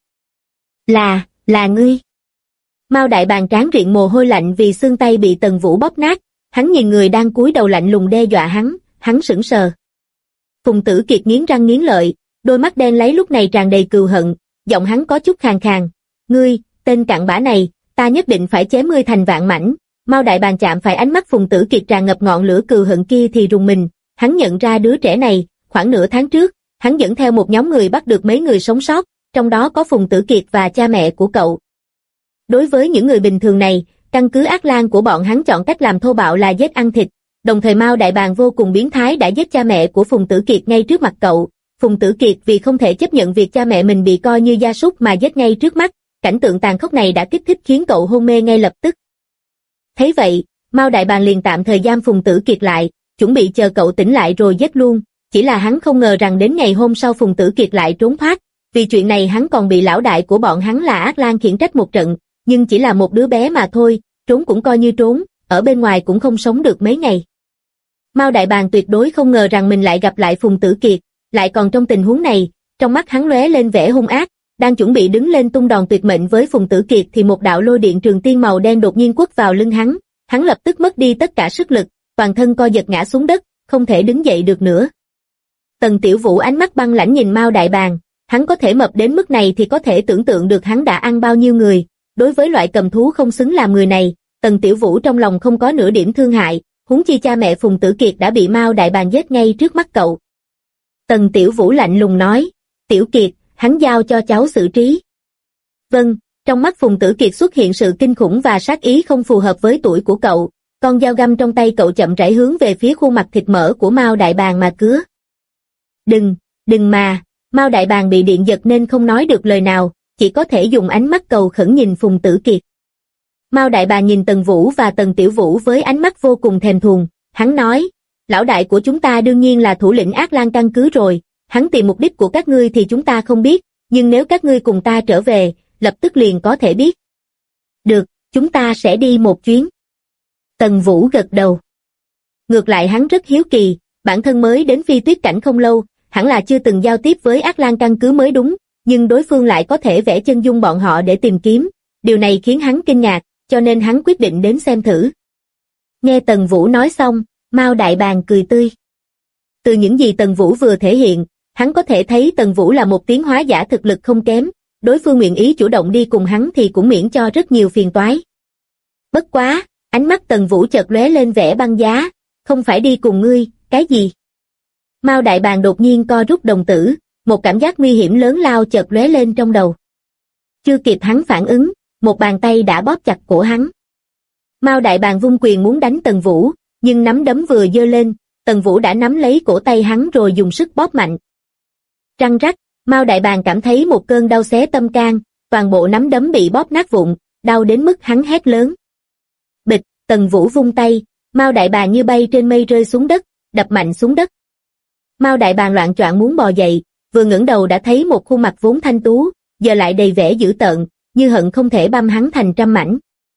Là ngươi. Mao Đại Bàng trán riện mồ hôi lạnh vì xương tay bị Tần Vũ bóp nát, hắn nhìn người đang cúi đầu lạnh lùng đe dọa hắn sững sờ. Phùng Tử Kiệt nghiến răng nghiến lợi, đôi mắt đen láy lúc này tràn đầy cừu hận, giọng hắn có chút khàn khàn, ngươi, tên cặn bã này, ta nhất định phải chém ngươi thành vạn mảnh. Mao Đại Bàng chạm phải ánh mắt Phùng Tử Kiệt tràn ngập ngọn lửa cừu hận kia thì rùng mình, hắn nhận ra đứa trẻ này, khoảng nửa tháng trước, hắn dẫn theo một nhóm người bắt được mấy người sống sót, trong đó có Phùng Tử Kiệt và cha mẹ của cậu. Đối với những người bình thường này, căn cứ ác lang của bọn hắn chọn cách làm thô bạo là giết ăn thịt, đồng thời Mao Đại Bàng vô cùng biến thái đã giết cha mẹ của Phùng Tử Kiệt ngay trước mặt cậu. Phùng Tử Kiệt vì không thể chấp nhận việc cha mẹ mình bị coi như gia súc mà giết ngay trước mắt, cảnh tượng tàn khốc này đã kích thích khiến cậu hôn mê ngay lập tức. Thấy vậy, Mao Đại Bàng liền tạm thời giam Phùng Tử Kiệt lại, chuẩn bị chờ cậu tỉnh lại rồi giết luôn, chỉ là hắn không ngờ rằng đến ngày hôm sau Phùng Tử Kiệt lại trốn thoát, vì chuyện này hắn còn bị lão đại của bọn hắn là Ác Lang khiển trách một trận, nhưng chỉ là một đứa bé mà thôi, trốn cũng coi như trốn, ở bên ngoài cũng không sống được mấy ngày. Mao Đại Bàng tuyệt đối không ngờ rằng mình lại gặp lại Phùng Tử Kiệt, lại còn trong tình huống này, trong mắt hắn lóe lên vẻ hung ác, đang chuẩn bị đứng lên tung đòn tuyệt mệnh với Phùng Tử Kiệt thì một đạo lôi điện trường tiên màu đen đột nhiên quất vào lưng hắn lập tức mất đi tất cả sức lực, toàn thân co giật ngã xuống đất, không thể đứng dậy được nữa. Tần Tiểu Vũ ánh mắt băng lãnh nhìn Mao Đại Bàng, hắn có thể mập đến mức này thì có thể tưởng tượng được hắn đã ăn bao nhiêu người, đối với loại cầm thú không xứng làm người này, Tần Tiểu Vũ trong lòng không có nửa điểm thương hại, huống chi cha mẹ Phùng Tử Kiệt đã bị Mao Đại Bàng giết ngay trước mắt cậu. Tần Tiểu Vũ lạnh lùng nói, Tiểu Kiệt, hắn giao cho cháu xử trí. Vâng, trong mắt Phùng Tử Kiệt xuất hiện sự kinh khủng và sát ý không phù hợp với tuổi của cậu, con dao găm trong tay cậu chậm rãi hướng về phía khuôn mặt thịt mỡ của Mao Đại Bàng mà cứa. Đừng mà, Mao Đại Bàng bị điện giật nên không nói được lời nào, chỉ có thể dùng ánh mắt cầu khẩn nhìn Phùng Tử Kiệt. Mao Đại Bàng nhìn Tần Vũ và Tần Tiểu Vũ với ánh mắt vô cùng thèm thuồng, hắn nói, lão đại của chúng ta đương nhiên là thủ lĩnh Ác Lang căn cứ rồi, hắn tìm mục đích của các ngươi thì chúng ta không biết, nhưng nếu các ngươi cùng ta trở về, lập tức liền có thể biết. Được, chúng ta sẽ đi một chuyến. Tần Vũ gật đầu. Ngược lại hắn rất hiếu kỳ, bản thân mới đến Phi Tuyết Cảnh không lâu, hẳn là chưa từng giao tiếp với Ác Lang căn cứ mới đúng, nhưng đối phương lại có thể vẽ chân dung bọn họ để tìm kiếm, điều này khiến hắn kinh ngạc, cho nên hắn quyết định đến xem thử. Nghe Tần Vũ nói xong, Mao Đại Bàng cười tươi. Từ những gì Tần Vũ vừa thể hiện, hắn có thể thấy Tần Vũ là một tiến hóa giả thực lực không kém, đối phương nguyện ý chủ động đi cùng hắn thì cũng miễn cho rất nhiều phiền toái. Bất quá, ánh mắt Tần Vũ chợt lóe lên vẻ băng giá, không phải đi cùng ngươi, cái gì? Mao Đại Bàng đột nhiên co rút đồng tử, một cảm giác nguy hiểm lớn lao chợt lóe lên trong đầu. Chưa kịp hắn phản ứng, một bàn tay đã bóp chặt cổ hắn. Mao Đại Bàng vung quyền muốn đánh Tần Vũ, nhưng nắm đấm vừa giơ lên, Tần Vũ đã nắm lấy cổ tay hắn rồi dùng sức bóp mạnh. Răng rắc, Mao Đại Bàng cảm thấy một cơn đau xé tâm can, toàn bộ nắm đấm bị bóp nát vụn, đau đến mức hắn hét lớn. Bịch, Tần Vũ vung tay, Mao Đại Bàng như bay trên mây rơi xuống đất, đập mạnh xuống đất. Mao Đại Bàng loạng choạng muốn bò dậy, vừa ngẩng đầu đã thấy một khuôn mặt vốn thanh tú, giờ lại đầy vẻ dữ tợn, như hận không thể băm hắn thành trăm mảnh.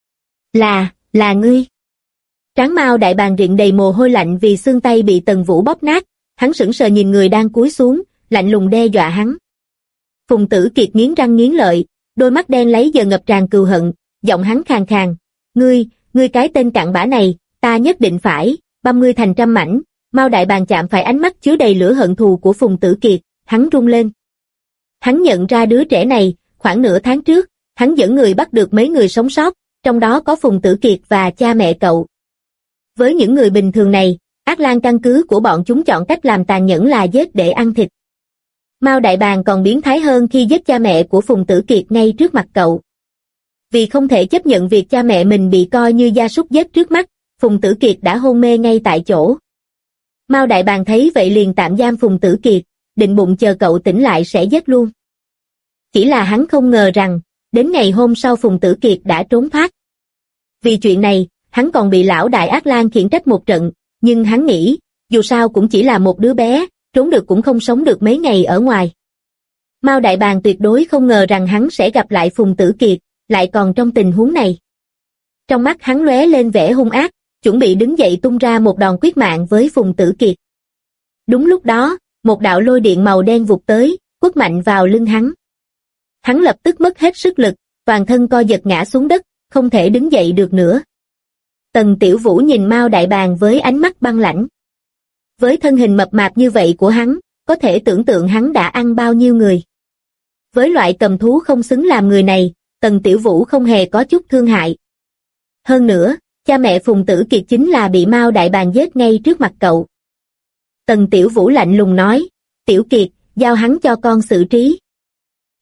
Là ngươi. Trán Mao Đại Bàng rịn đầy mồ hôi lạnh vì xương tay bị Tần Vũ bóp nát, hắn sững sờ nhìn người đang cúi xuống, lạnh lùng đe dọa hắn. Phùng Tử Kiệt nghiến răng nghiến lợi, đôi mắt đen lấy giờ ngập tràn cừu hận, giọng hắn khàn khàn, ngươi cái tên cặn bã này, ta nhất định phải băm ngươi thành trăm mảnh. Mao Đại Bàng chạm phải ánh mắt chứa đầy lửa hận thù của Phùng Tử Kiệt, hắn run lên. Hắn nhận ra đứa trẻ này, khoảng nửa tháng trước, hắn dẫn người bắt được mấy người sống sót, trong đó có Phùng Tử Kiệt và cha mẹ cậu. Với những người bình thường này, Ác Lang căn cứ của bọn chúng chọn cách làm tàn nhẫn là giết để ăn thịt. Mao Đại Bàng còn biến thái hơn khi giết cha mẹ của Phùng Tử Kiệt ngay trước mặt cậu. Vì không thể chấp nhận việc cha mẹ mình bị coi như gia súc giết trước mắt, Phùng Tử Kiệt đã hôn mê ngay tại chỗ. Mao Đại Bàng thấy vậy liền tạm giam Phùng Tử Kiệt, định bụng chờ cậu tỉnh lại sẽ giết luôn. Chỉ là hắn không ngờ rằng, đến ngày hôm sau Phùng Tử Kiệt đã trốn thoát. Vì chuyện này, hắn còn bị lão đại Ác Lang khiển trách một trận, nhưng hắn nghĩ, dù sao cũng chỉ là một đứa bé, trốn được cũng không sống được mấy ngày ở ngoài. Mao Đại Bàng tuyệt đối không ngờ rằng hắn sẽ gặp lại Phùng Tử Kiệt, lại còn trong tình huống này. Trong mắt hắn lóe lên vẻ hung ác, chuẩn bị đứng dậy tung ra một đòn quyết mạng với Phùng Tử Kiệt. Đúng lúc đó, một đạo lôi điện màu đen vụt tới, quất mạnh vào lưng hắn. Hắn lập tức mất hết sức lực, toàn thân co giật ngã xuống đất, không thể đứng dậy được nữa. Tần Tiểu Vũ nhìn Mao Đại Bàng với ánh mắt băng lãnh. Với thân hình mập mạp như vậy của hắn, có thể tưởng tượng hắn đã ăn bao nhiêu người. Với loại cầm thú không xứng làm người này, Tần Tiểu Vũ không hề có chút thương hại. Hơn nữa, cha mẹ Phùng Tử Kiệt chính là bị Mao Đại Bàng giết ngay trước mặt cậu. Tần Tiểu Vũ lạnh lùng nói, Tiểu Kiệt, giao hắn cho con xử trí.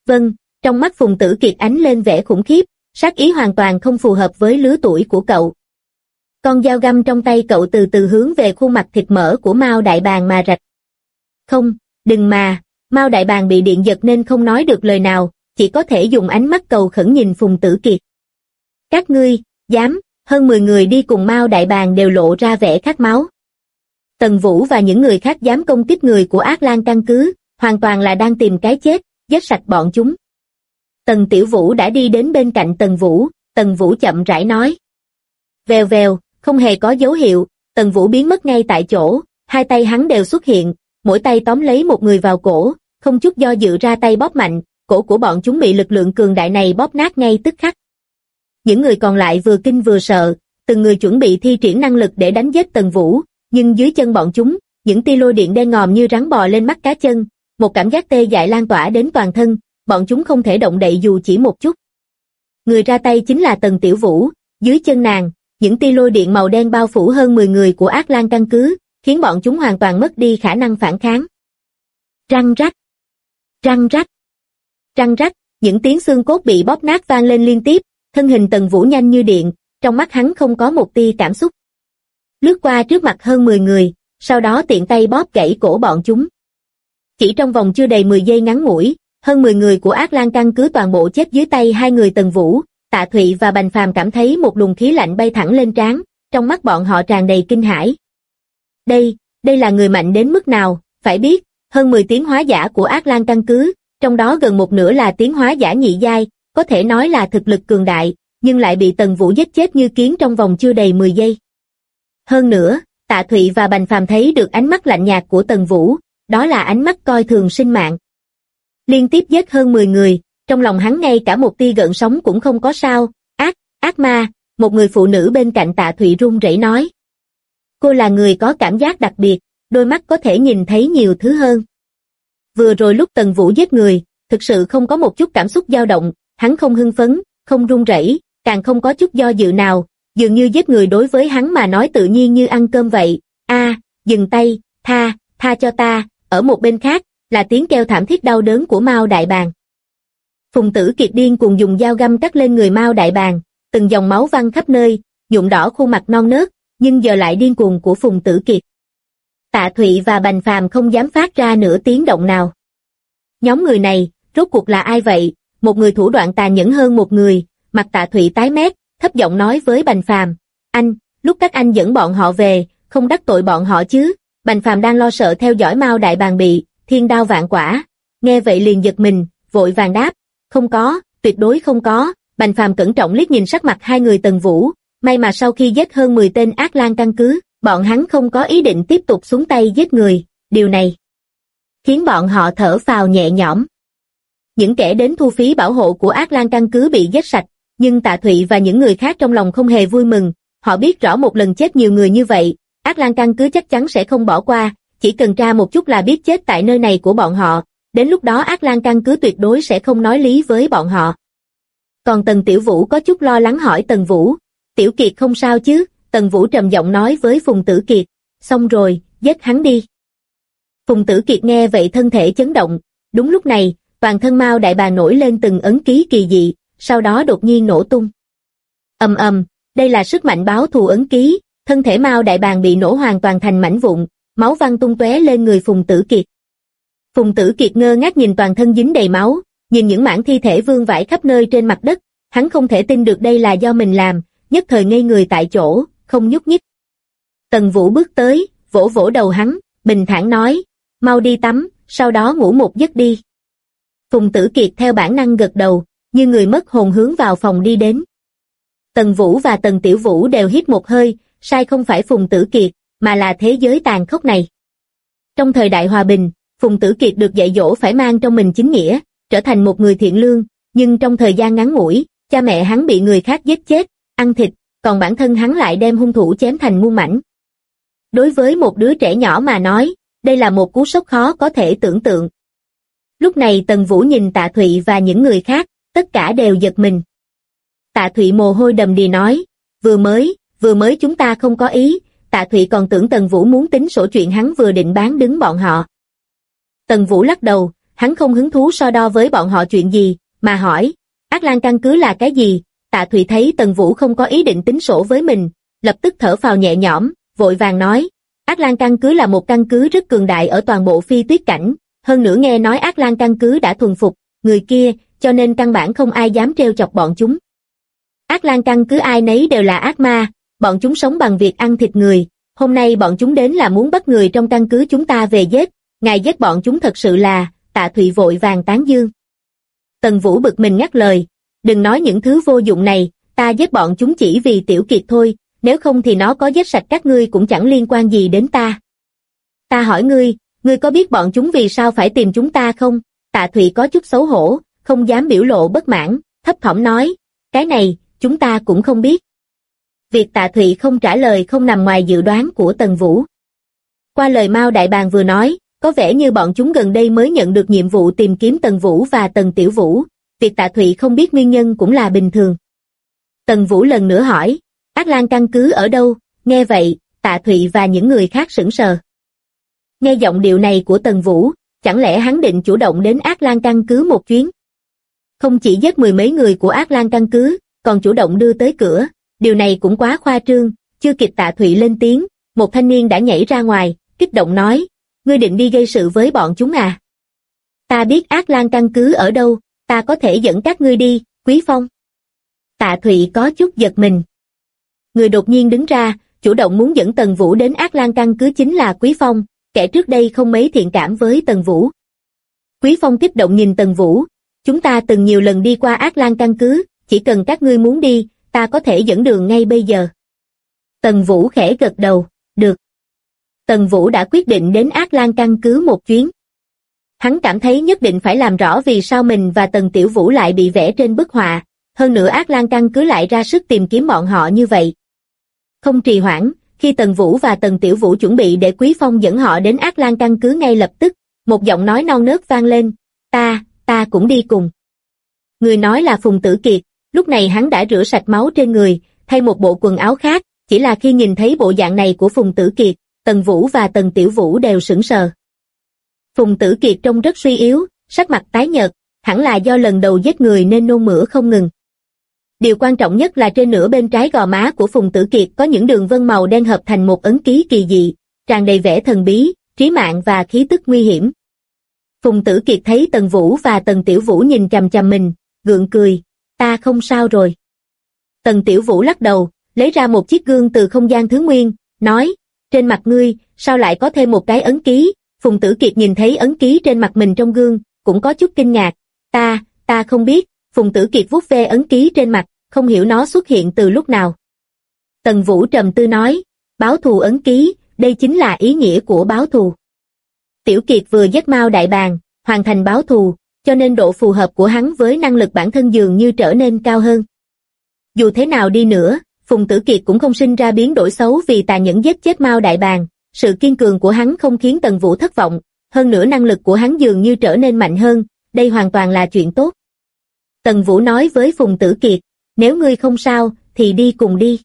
Vâng, trong mắt Phùng Tử Kiệt ánh lên vẻ khủng khiếp, sát ý hoàn toàn không phù hợp với lứa tuổi của cậu. Con dao găm trong tay cậu từ từ hướng về khuôn mặt thịt mỡ của Mao Đại Bàng mà rạch. Không, đừng mà, Mao Đại Bàng bị điện giật nên không nói được lời nào, chỉ có thể dùng ánh mắt cầu khẩn nhìn Phùng Tử Kiệt. Các ngươi, dám, hơn 10 người đi cùng Mao Đại Bàng đều lộ ra vẻ khát máu. Tần Vũ và những người khác dám công kích người của Ác Lan căn cứ, hoàn toàn là đang tìm cái chết, giết sạch bọn chúng. Tần Tiểu Vũ đã đi đến bên cạnh Tần Vũ chậm rãi nói. Vèo vèo, không hề có dấu hiệu, Tần Vũ biến mất ngay tại chỗ, hai tay hắn đều xuất hiện, mỗi tay tóm lấy một người vào cổ, không chút do dự ra tay bóp mạnh, cổ của bọn chúng bị lực lượng cường đại này bóp nát ngay tức khắc. Những người còn lại vừa kinh vừa sợ, từng người chuẩn bị thi triển năng lực để đánh giết Tần Vũ, nhưng dưới chân bọn chúng, những tia lôi điện đen ngòm như rắn bò lên mắt cá chân, một cảm giác tê dại lan tỏa đến toàn thân, bọn chúng không thể động đậy dù chỉ một chút. Người ra tay chính là Tần Tiểu Vũ, dưới chân nàng, những tia lôi điện màu đen bao phủ hơn 10 người của Ác Lan căn cứ, khiến bọn chúng hoàn toàn mất đi khả năng phản kháng. Răng rắc, răng rắc, răng rắc, những tiếng xương cốt bị bóp nát vang lên liên tiếp, thân hình Tần Vũ nhanh như điện, trong mắt hắn không có một tia cảm xúc. Lướt qua trước mặt hơn 10 người, sau đó tiện tay bóp gãy cổ bọn chúng. Chỉ trong vòng chưa đầy 10 giây ngắn ngủi, hơn 10 người của Ác Lan căn cứ toàn bộ chết dưới tay hai người Tần Vũ. Tạ Thụy và Bành Phàm cảm thấy một luồng khí lạnh bay thẳng lên trán, trong mắt bọn họ tràn đầy kinh hãi. Đây là người mạnh đến mức nào, phải biết, hơn 10 tiến hóa giả của Ác Lan căn cứ, trong đó gần một nửa là tiến hóa giả nhị giai, có thể nói là thực lực cường đại, nhưng lại bị Tần Vũ giết chết như kiến trong vòng chưa đầy 10 giây. Hơn nữa, Tạ Thụy và Bành Phàm thấy được ánh mắt lạnh nhạt của Tần Vũ, đó là ánh mắt coi thường sinh mạng. Liên tiếp giết hơn 10 người, trong lòng hắn ngay cả một tia gợn sóng cũng không có sao. Ác ma, một người phụ nữ bên cạnh Tạ Thụy run rẩy nói. Cô là người có cảm giác đặc biệt, đôi mắt có thể nhìn thấy nhiều thứ hơn. Vừa rồi lúc Tần Vũ giết người, thực sự không có một chút cảm xúc dao động, hắn không hưng phấn, không run rẩy, càng không có chút do dự nào, dường như giết người đối với hắn mà nói tự nhiên như ăn cơm vậy. Dừng tay, tha cho ta. Ở một bên khác, là tiếng kêu thảm thiết đau đớn của Mao Đại Bàng. Phùng Tử Kiệt điên cuồng dùng dao găm cắt lên người Mao Đại Bàng, từng dòng máu văng khắp nơi, nhuộm đỏ khuôn mặt non nớt, nhưng giờ lại điên cuồng của Phùng Tử Kiệt. Tạ Thụy và Bành Phàm không dám phát ra nửa tiếng động nào. Nhóm người này, rốt cuộc là ai vậy? Một người thủ đoạn tàn nhẫn hơn một người, mặt Tạ Thụy tái mét, thấp giọng nói với Bành Phàm, lúc các anh dẫn bọn họ về, không đắc tội bọn họ chứ? Bành Phàm đang lo sợ theo dõi Mao Đại Bàng bị thiên đao vạn quả, nghe vậy liền giật mình, vội vàng đáp, không có, tuyệt đối không có. Bành Phàm cẩn trọng liếc nhìn sắc mặt hai người Tần Vũ, may mà sau khi giết hơn 10 tên Ác Lan căn cứ, bọn hắn không có ý định tiếp tục xuống tay giết người, điều này khiến bọn họ thở phào nhẹ nhõm. Những kẻ đến thu phí bảo hộ của Ác Lan căn cứ bị giết sạch, nhưng Tạ Thụy và những người khác trong lòng không hề vui mừng, họ biết rõ một lần chết nhiều người như vậy, Ác Lan căn cứ chắc chắn sẽ không bỏ qua, chỉ cần tra một chút là biết chết tại nơi này của bọn họ, đến lúc đó Ác Lan căn cứ tuyệt đối sẽ không nói lý với bọn họ. Còn Tần Tiểu Vũ có chút lo lắng hỏi Tần Vũ, Tiểu Kiệt không sao chứ? Tần Vũ trầm giọng nói với Phùng Tử Kiệt, xong rồi, giết hắn đi. Phùng Tử Kiệt nghe vậy thân thể chấn động, đúng lúc này, toàn thân Mao Đại Bàng nổi lên từng ấn ký kỳ dị, sau đó đột nhiên nổ tung. Đây là sức mạnh báo thù ấn ký, thân thể Mao Đại Bàng bị nổ hoàn toàn thành mảnh vụn, máu văng tung tóe lên người Phùng Tử Kiệt. Phùng Tử Kiệt ngơ ngác nhìn toàn thân dính đầy máu, nhìn những mảng thi thể vương vãi khắp nơi trên mặt đất, hắn không thể tin được đây là do mình làm, nhất thời ngây người tại chỗ, không nhúc nhích. Tần Vũ bước tới, vỗ vỗ đầu hắn, bình thản nói, mau đi tắm, sau đó ngủ một giấc đi. Phùng Tử Kiệt theo bản năng gật đầu, như người mất hồn hướng vào phòng đi đến. Tần Vũ và Tần Tiểu Vũ đều hít một hơi, sai không phải Phùng Tử Kiệt, mà là thế giới tàn khốc này. Trong thời đại hòa bình, Phùng Tử Kiệt được dạy dỗ phải mang trong mình chính nghĩa, trở thành một người thiện lương, nhưng trong thời gian ngắn ngủi, cha mẹ hắn bị người khác giết chết, ăn thịt, còn bản thân hắn lại đem hung thủ chém thành muôn mảnh. Đối với một đứa trẻ nhỏ mà nói, đây là một cú sốc khó có thể tưởng tượng. Lúc này Tần Vũ nhìn Tạ Thụy và những người khác, tất cả đều giật mình. Tạ Thụy mồ hôi đầm đìa nói, vừa mới chúng ta không có ý. Tạ Thụy còn tưởng Tần Vũ muốn tính sổ chuyện hắn vừa định bán đứng bọn họ. Tần Vũ lắc đầu, hắn không hứng thú so đo với bọn họ chuyện gì, mà hỏi, Ác Lan căn cứ là cái gì? Tạ Thụy thấy Tần Vũ không có ý định tính sổ với mình, lập tức thở phào nhẹ nhõm, vội vàng nói, Ác Lan căn cứ là một căn cứ rất cường đại ở toàn bộ Phi Tuyết cảnh, hơn nữa nghe nói Ác Lan căn cứ đã thuần phục người kia, cho nên căn bản không ai dám trêu chọc bọn chúng. Ác Lan căn cứ ai nấy đều là ác ma, bọn chúng sống bằng việc ăn thịt người, hôm nay bọn chúng đến là muốn bắt người trong căn cứ chúng ta về giết, ngài giết bọn chúng thật sự là, Tạ Thụy vội vàng tán dương. Tần Vũ bực mình ngắt lời, đừng nói những thứ vô dụng này, ta giết bọn chúng chỉ vì Tiểu Kiệt thôi, nếu không thì nó có giết sạch các ngươi cũng chẳng liên quan gì đến ta. Ta hỏi ngươi có biết bọn chúng vì sao phải tìm chúng ta không? Tạ Thụy có chút xấu hổ, không dám biểu lộ bất mãn, thấp thỏm nói, cái này, chúng ta cũng không biết. Việc Tạ Thụy không trả lời không nằm ngoài dự đoán của Tần Vũ. Qua lời Mao Đại Bàng vừa nói, có vẻ như bọn chúng gần đây mới nhận được nhiệm vụ tìm kiếm Tần Vũ và Tần Tiểu Vũ, việc Tạ Thụy không biết nguyên nhân cũng là bình thường. Tần Vũ lần nữa hỏi, Ác Lan căn cứ ở đâu? Nghe vậy, Tạ Thụy và những người khác sững sờ. Nghe giọng điệu này của Tần Vũ, chẳng lẽ hắn định chủ động đến Ác Lan căn cứ một chuyến? Không chỉ giết mười mấy người của Ác Lan căn cứ, còn chủ động đưa tới cửa, điều này cũng quá khoa trương, chưa kịp Tạ Thụy lên tiếng, một thanh niên đã nhảy ra ngoài, kích động nói, ngươi định đi gây sự với bọn chúng à? Ta biết Ác Lan căn cứ ở đâu, ta có thể dẫn các ngươi đi, Quý Phong. Tạ Thụy có chút giật mình. Người đột nhiên đứng ra, chủ động muốn dẫn Tần Vũ đến Ác Lan căn cứ chính là Quý Phong, kẻ trước đây không mấy thiện cảm với Tần Vũ. Quý Phong kích động nhìn Tần Vũ, chúng ta từng nhiều lần đi qua Ác Lan căn cứ, chỉ cần các ngươi muốn đi, ta có thể dẫn đường ngay bây giờ. Tần Vũ khẽ gật đầu, được. Tần Vũ đã quyết định đến Ác Lan căn cứ một chuyến. Hắn cảm thấy nhất định phải làm rõ vì sao mình và Tần Tiểu Vũ lại bị vẽ trên bức họa, hơn nữa Ác Lan căn cứ lại ra sức tìm kiếm bọn họ như vậy. Không trì hoãn, khi Tần Vũ và Tần Tiểu Vũ chuẩn bị để Quý Phong dẫn họ đến Ác Lan căn cứ ngay lập tức, một giọng nói non nớt vang lên, ta cũng đi cùng. Người nói là Phùng Tử Kiệt, lúc này hắn đã rửa sạch máu trên người, thay một bộ quần áo khác, chỉ là khi nhìn thấy bộ dạng này của Phùng Tử Kiệt, Tần Vũ và Tần Tiểu Vũ đều sững sờ. Phùng Tử Kiệt trông rất suy yếu, sắc mặt tái nhợt, hẳn là do lần đầu giết người nên nôn mửa không ngừng. Điều quan trọng nhất là trên nửa bên trái gò má của Phùng Tử Kiệt có những đường vân màu đen hợp thành một ấn ký kỳ dị, tràn đầy vẻ thần bí, trí mạng và khí tức nguy hiểm. Phùng Tử Kiệt thấy Tần Vũ và Tần Tiểu Vũ nhìn chằm chằm mình, gượng cười, ta không sao rồi. Tần Tiểu Vũ lắc đầu, lấy ra một chiếc gương từ không gian thứ nguyên, nói, trên mặt ngươi, sao lại có thêm một cái ấn ký? Phùng Tử Kiệt nhìn thấy ấn ký trên mặt mình trong gương, cũng có chút kinh ngạc, ta không biết. Phùng Tử Kiệt vuốt ve ấn ký trên mặt, không hiểu nó xuất hiện từ lúc nào. Tần Vũ trầm tư nói, báo thù ấn ký, đây chính là ý nghĩa của báo thù. Tiểu Kiệt vừa giết Mao Đại Bàng, hoàn thành báo thù, cho nên độ phù hợp của hắn với năng lực bản thân dường như trở nên cao hơn. Dù thế nào đi nữa, Phùng Tử Kiệt cũng không sinh ra biến đổi xấu vì tàn nhẫn giết chết Mao Đại Bàng, sự kiên cường của hắn không khiến Tần Vũ thất vọng, hơn nữa năng lực của hắn dường như trở nên mạnh hơn, đây hoàn toàn là chuyện tốt. Tần Vũ nói với Phùng Tử Kiệt, nếu ngươi không sao, thì đi cùng đi.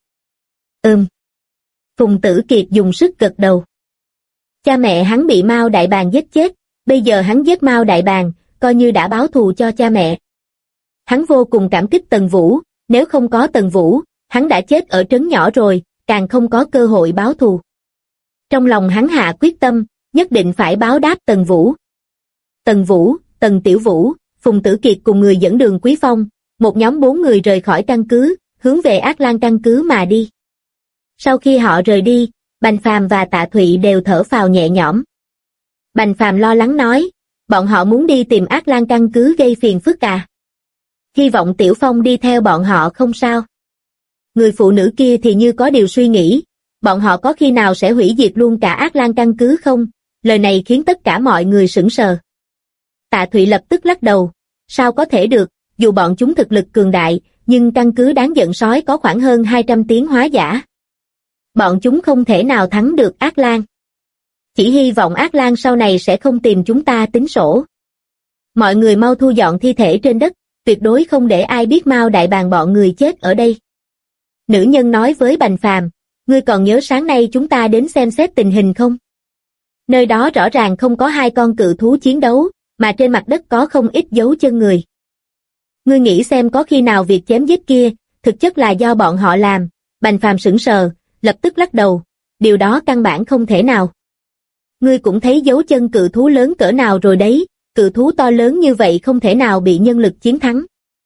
Phùng Tử Kiệt dùng sức gật đầu. Cha mẹ hắn bị Mao Đại Bàng giết chết, bây giờ hắn giết Mao Đại Bàng, coi như đã báo thù cho cha mẹ. Hắn vô cùng cảm kích Tần Vũ, nếu không có Tần Vũ, hắn đã chết ở trấn nhỏ rồi, càng không có cơ hội báo thù. Trong lòng hắn hạ quyết tâm, nhất định phải báo đáp Tần Vũ. Tần Vũ, Tần Tiểu Vũ, Phùng Tử Kiệt cùng người dẫn đường Quý Phong, một nhóm 4 người rời khỏi căn cứ, hướng về Ác Lan căn cứ mà đi. Sau khi họ rời đi, Bành Phàm và Tạ Thụy đều thở phào nhẹ nhõm. Bành Phàm lo lắng nói, bọn họ muốn đi tìm Ác Lan căn cứ gây phiền phức à? Hy vọng Tiểu Phong đi theo bọn họ không sao. Người phụ nữ kia thì như có điều suy nghĩ, bọn họ có khi nào sẽ hủy diệt luôn cả Ác Lan căn cứ không? Lời này khiến tất cả mọi người sững sờ. Tạ Thụy lập tức lắc đầu, sao có thể được, dù bọn chúng thực lực cường đại, nhưng căn cứ đáng giận sói có khoảng hơn 200 tiến hóa giả. Bọn chúng không thể nào thắng được Ác Lan. Chỉ hy vọng Ác Lan sau này sẽ không tìm chúng ta tính sổ. Mọi người mau thu dọn thi thể trên đất, tuyệt đối không để ai biết Mao Đại Bàng bọn người chết ở đây. Nữ nhân nói với Bành Phàm, ngươi còn nhớ sáng nay chúng ta đến xem xét tình hình không? Nơi đó rõ ràng không có 2 con cự thú chiến đấu, mà trên mặt đất có không ít dấu chân người. Ngươi nghĩ xem có khi nào việc chém giết kia, thực chất là do bọn họ làm. Bành Phàm sững sờ, lập tức lắc đầu, điều đó căn bản không thể nào. Ngươi cũng thấy dấu chân cự thú lớn cỡ nào rồi đấy, cự thú to lớn như vậy không thể nào bị nhân lực chiến thắng.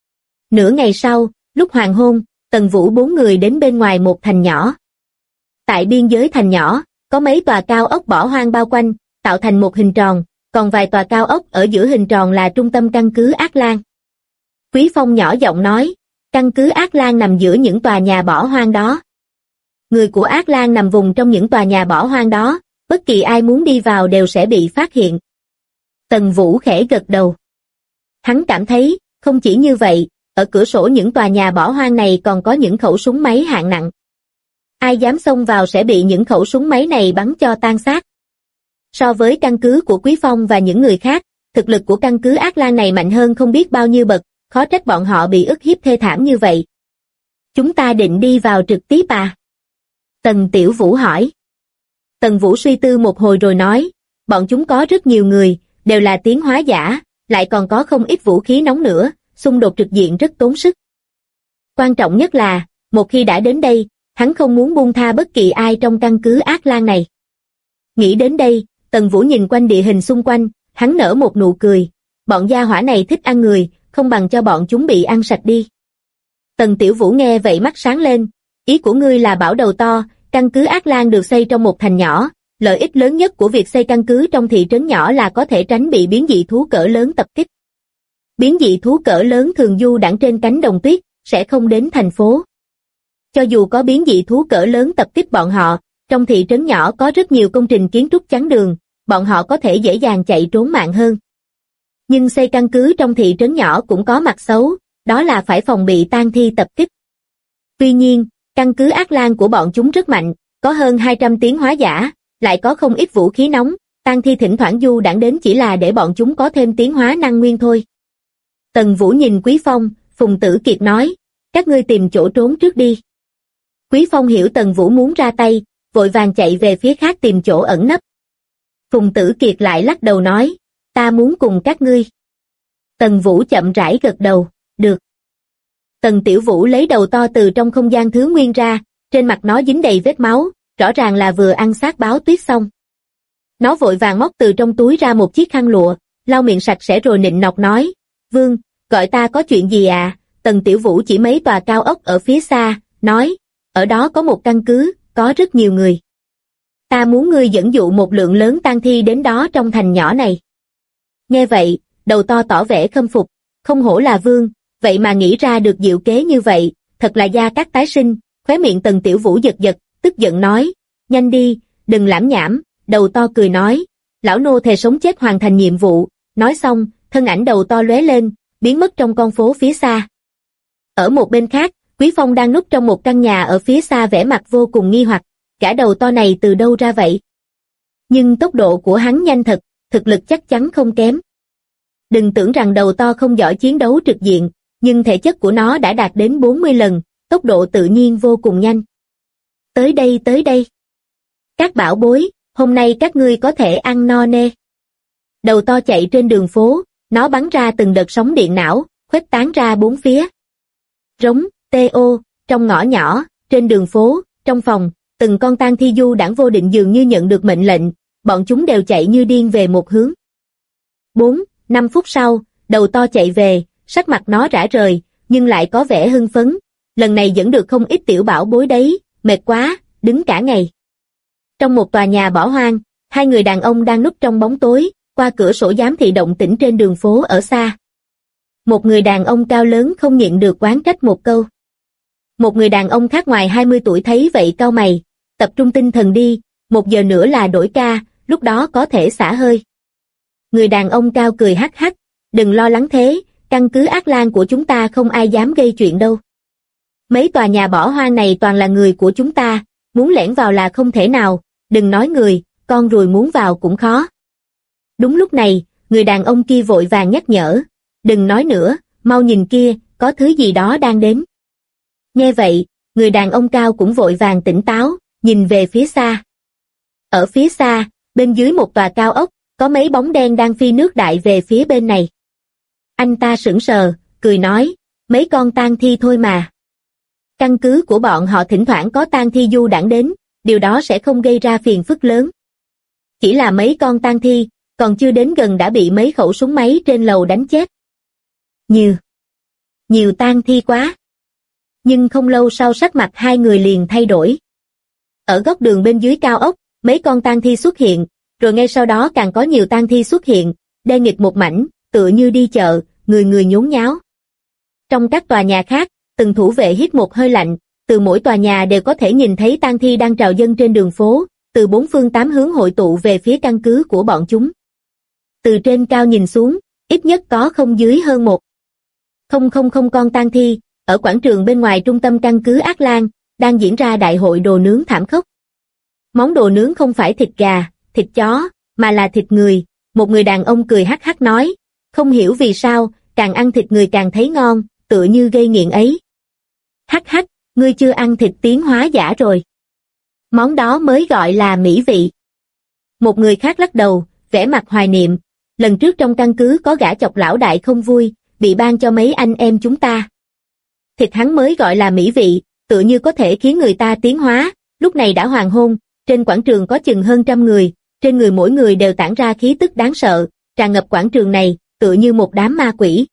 Nửa ngày sau, lúc hoàng hôn, Tần Vũ 4 người đến bên ngoài một thành nhỏ. Tại biên giới thành nhỏ, có mấy tòa cao ốc bỏ hoang bao quanh, tạo thành một hình tròn, còn vài tòa cao ốc ở giữa hình tròn là trung tâm căn cứ Ác Lan. Quý Phong nhỏ giọng nói, căn cứ Ác Lan nằm giữa những tòa nhà bỏ hoang đó. Người của Ác Lan nằm vùng trong những tòa nhà bỏ hoang đó, bất kỳ ai muốn đi vào đều sẽ bị phát hiện. Tần Vũ khẽ gật đầu. Hắn cảm thấy, không chỉ như vậy, ở cửa sổ những tòa nhà bỏ hoang này còn có những khẩu súng máy hạng nặng. Ai dám xông vào sẽ bị những khẩu súng máy này bắn cho tan xác. So với căn cứ của Quý Phong và những người khác, thực lực của căn cứ Ác Lan này mạnh hơn không biết bao nhiêu bậc, khó trách bọn họ bị ức hiếp thê thảm như vậy. Chúng ta định đi vào trực tiếp à? Tần Tiểu Vũ hỏi. Tần Vũ suy tư một hồi rồi nói, bọn chúng có rất nhiều người, đều là tiến hóa giả, lại còn có không ít vũ khí nóng nữa, xung đột trực diện rất tốn sức. Quan trọng nhất là, một khi đã đến đây, hắn không muốn buông tha bất kỳ ai trong căn cứ Ác Lan này. Nghĩ đến đây, Tần Vũ nhìn quanh địa hình xung quanh, hắn nở một nụ cười, bọn gia hỏa này thích ăn người, không bằng cho bọn chúng bị ăn sạch đi. Tần Tiểu Vũ nghe vậy mắt sáng lên, ý của ngươi là bảo đầu to, căn cứ Ác Lan được xây trong một thành nhỏ, lợi ích lớn nhất của việc xây căn cứ trong thị trấn nhỏ là có thể tránh bị biến dị thú cỡ lớn tập kích. Biến dị thú cỡ lớn thường du đãng trên cánh đồng tuyết, sẽ không đến thành phố. Cho dù có biến dị thú cỡ lớn tập kích bọn họ, trong thị trấn nhỏ có rất nhiều công trình kiến trúc chắn đường, bọn họ có thể dễ dàng chạy trốn mạng hơn. Nhưng xây căn cứ trong thị trấn nhỏ cũng có mặt xấu, đó là phải phòng bị tang thi tập kích. Tuy nhiên, căn cứ Ác Lan của bọn chúng rất mạnh, có hơn 200 tiến hóa giả, lại có không ít vũ khí nóng, tang thi thỉnh thoảng du đãng đến chỉ là để bọn chúng có thêm tiến hóa năng nguyên thôi. Tần Vũ nhìn Quý Phong, Phùng Tử Kiệt nói, các ngươi tìm chỗ trốn trước đi. Quý Phong hiểu Tần Vũ muốn ra tay, vội vàng chạy về phía khác tìm chỗ ẩn nấp. Phùng Tử Kiệt lại lắc đầu nói, ta muốn cùng các ngươi. Tần Vũ chậm rãi gật đầu, được. Tần Tiểu Vũ lấy đầu to từ trong không gian thứ nguyên ra, trên mặt nó dính đầy vết máu, rõ ràng là vừa ăn xác báo tuyết xong. Nó vội vàng móc từ trong túi ra một chiếc khăn lụa, lau miệng sạch sẽ rồi nịnh nọt nói, Vương, gọi ta có chuyện gì à? Tần Tiểu Vũ chỉ mấy tòa cao ốc ở phía xa, nói, ở đó có một căn cứ, có rất nhiều người. Ta muốn ngươi dẫn dụ một lượng lớn tang thi đến đó trong thành nhỏ này. Nghe vậy, đầu to tỏ vẻ khâm phục, không hổ là Vương, vậy mà nghĩ ra được diệu kế như vậy, thật là gia cát tái sinh. Khóe miệng Tần Tiểu Vũ giật giật, tức giận nói, nhanh đi, đừng lảm nhảm. Đầu to cười nói, lão nô thề sống chết hoàn thành nhiệm vụ. Nói xong, thân ảnh đầu to lóe lên, biến mất trong con phố phía xa. Ở một bên khác, Quý Phong đang núp trong một căn nhà ở phía xa vẻ mặt vô cùng nghi hoặc, cả đầu to này từ đâu ra vậy? Nhưng tốc độ của hắn nhanh thật, thực lực chắc chắn không kém. Đừng tưởng rằng đầu to không giỏi chiến đấu trực diện, nhưng thể chất của nó đã đạt đến 40 lần, tốc độ tự nhiên vô cùng nhanh. Tới đây tới đây. Các bảo bối, hôm nay các ngươi có thể ăn no nê. Đầu to chạy trên đường phố, nó bắn ra từng đợt sóng điện não, khuếch tán ra bốn phía. Rống, T.O., trong ngõ nhỏ, trên đường phố, trong phòng, từng con tang thi du đãng vô định dường như nhận được mệnh lệnh, bọn chúng đều chạy như điên về một hướng. 4-5 phút sau, đầu to chạy về, sắc mặt nó rã rời, nhưng lại có vẻ hưng phấn. Lần này dẫn được không ít tiểu bảo bối đấy, mệt quá, đứng cả ngày. Trong một tòa nhà bỏ hoang, hai người đàn ông đang núp trong bóng tối, qua cửa sổ giám thị động tĩnh trên đường phố ở xa. Một người đàn ông cao lớn không nhịn được oán trách một câu. Một người đàn ông khác ngoài 20 tuổi thấy vậy cau mày, tập trung tinh thần đi, 1 giờ nữa là đổi ca, lúc đó có thể xả hơi. Người đàn ông cao cười hắc hắc, đừng lo lắng thế, căn cứ Ác Lan của chúng ta không ai dám gây chuyện đâu. Mấy tòa nhà bỏ hoang này toàn là người của chúng ta, muốn lẻn vào là không thể nào, đừng nói người, con ruồi muốn vào cũng khó. Đúng lúc này, người đàn ông kia vội vàng nhắc nhở, đừng nói nữa, mau nhìn kia, có thứ gì đó đang đến. Nghe vậy, người đàn ông cao cũng vội vàng tỉnh táo, nhìn về phía xa. Ở phía xa, bên dưới một tòa cao ốc, có mấy bóng đen đang phi nước đại về phía bên này. Anh ta sững sờ, cười nói, mấy con tang thi thôi mà. Căn cứ của bọn họ thỉnh thoảng có tang thi du đãng đến, điều đó sẽ không gây ra phiền phức lớn. Chỉ là mấy con tang thi, còn chưa đến gần đã bị mấy khẩu súng máy trên lầu đánh chết. Nhiều tang thi quá. Nhưng không lâu sau sắc mặt hai người liền thay đổi. Ở góc đường bên dưới cao ốc, mấy con tang thi xuất hiện, rồi ngay sau đó càng có nhiều tang thi xuất hiện, đen nghịt một mảnh, tựa như đi chợ, người người nhốn nháo. Trong các tòa nhà khác, từng thủ vệ hít một hơi lạnh, từ mỗi tòa nhà đều có thể nhìn thấy tang thi đang trào dâng trên đường phố, từ bốn phương tám hướng hội tụ về phía căn cứ của bọn chúng. Từ trên cao nhìn xuống, ít nhất có không dưới hơn 1,000 con tang thi, ở quảng trường bên ngoài trung tâm căn cứ Ác Lan, đang diễn ra đại hội đồ nướng thảm khốc. Món đồ nướng không phải thịt gà, thịt chó, mà là thịt người. Một người đàn ông cười hắc hắc nói, không hiểu vì sao, càng ăn thịt người càng thấy ngon, tựa như gây nghiện ấy. Hắc hắc, ngươi chưa ăn thịt tiến hóa giả rồi. Món đó mới gọi là mỹ vị. Một người khác lắc đầu, vẻ mặt hoài niệm, lần trước trong căn cứ có gã chọc lão đại không vui, bị ban cho mấy anh em chúng ta. Thịt hắn mới gọi là mỹ vị, tựa như có thể khiến người ta tiến hóa. Lúc này đã hoàng hôn, trên quảng trường có chừng hơn 100 người, trên người mỗi người đều tản ra khí tức đáng sợ, tràn ngập quảng trường này, tựa như một đám ma quỷ.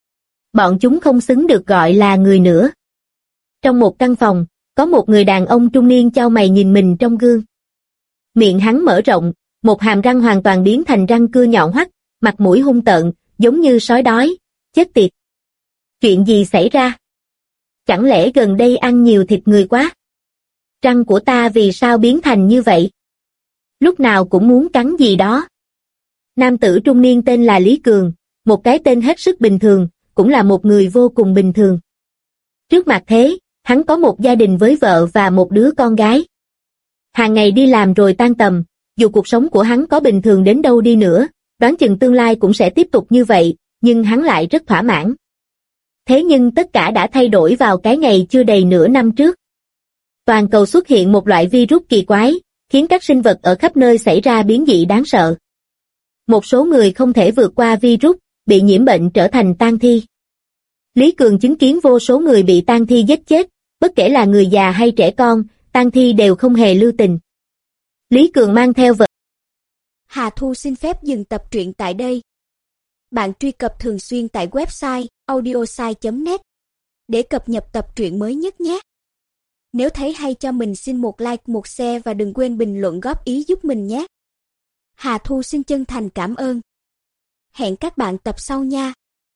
Bọn chúng không xứng được gọi là người nữa. Trong một căn phòng, có một người đàn ông trung niên chau mày nhìn mình trong gương. Miệng hắn mở rộng, một hàm răng hoàn toàn biến thành răng cưa nhọn hoắt, mặt mũi hung tợn, giống như sói đói. Chết tiệt! Chuyện gì xảy ra? Chẳng lẽ gần đây ăn nhiều thịt người quá? Răng của ta vì sao biến thành như vậy? Lúc nào cũng muốn cắn gì đó. Nam tử trung niên tên là Lý Cường, một cái tên hết sức bình thường, cũng là một người vô cùng bình thường. Trước mặt thế, hắn có một gia đình với vợ và một đứa con gái. Hàng ngày đi làm rồi tan tầm, dù cuộc sống của hắn có bình thường đến đâu đi nữa, đoán chừng tương lai cũng sẽ tiếp tục như vậy, nhưng hắn lại rất thỏa mãn. Thế nhưng tất cả đã thay đổi vào cái ngày chưa đầy nửa năm trước. Toàn cầu xuất hiện một loại virus kỳ quái, khiến các sinh vật ở khắp nơi xảy ra biến dị đáng sợ. Một số người không thể vượt qua virus, bị nhiễm bệnh trở thành tang thi. Lý Cường chứng kiến vô số người bị tang thi giết chết, bất kể là người già hay trẻ con, tang thi đều không hề lưu tình. Lý Cường mang theo vợ. Hà Thu xin phép dừng tập truyện tại đây. Bạn truy cập thường xuyên tại website audiosai.net để cập nhật tập truyện mới nhất nhé. Nếu thấy hay cho mình xin một like, một share và đừng quên bình luận góp ý giúp mình nhé. Hà Thu xin chân thành cảm ơn. Hẹn các bạn tập sau nha.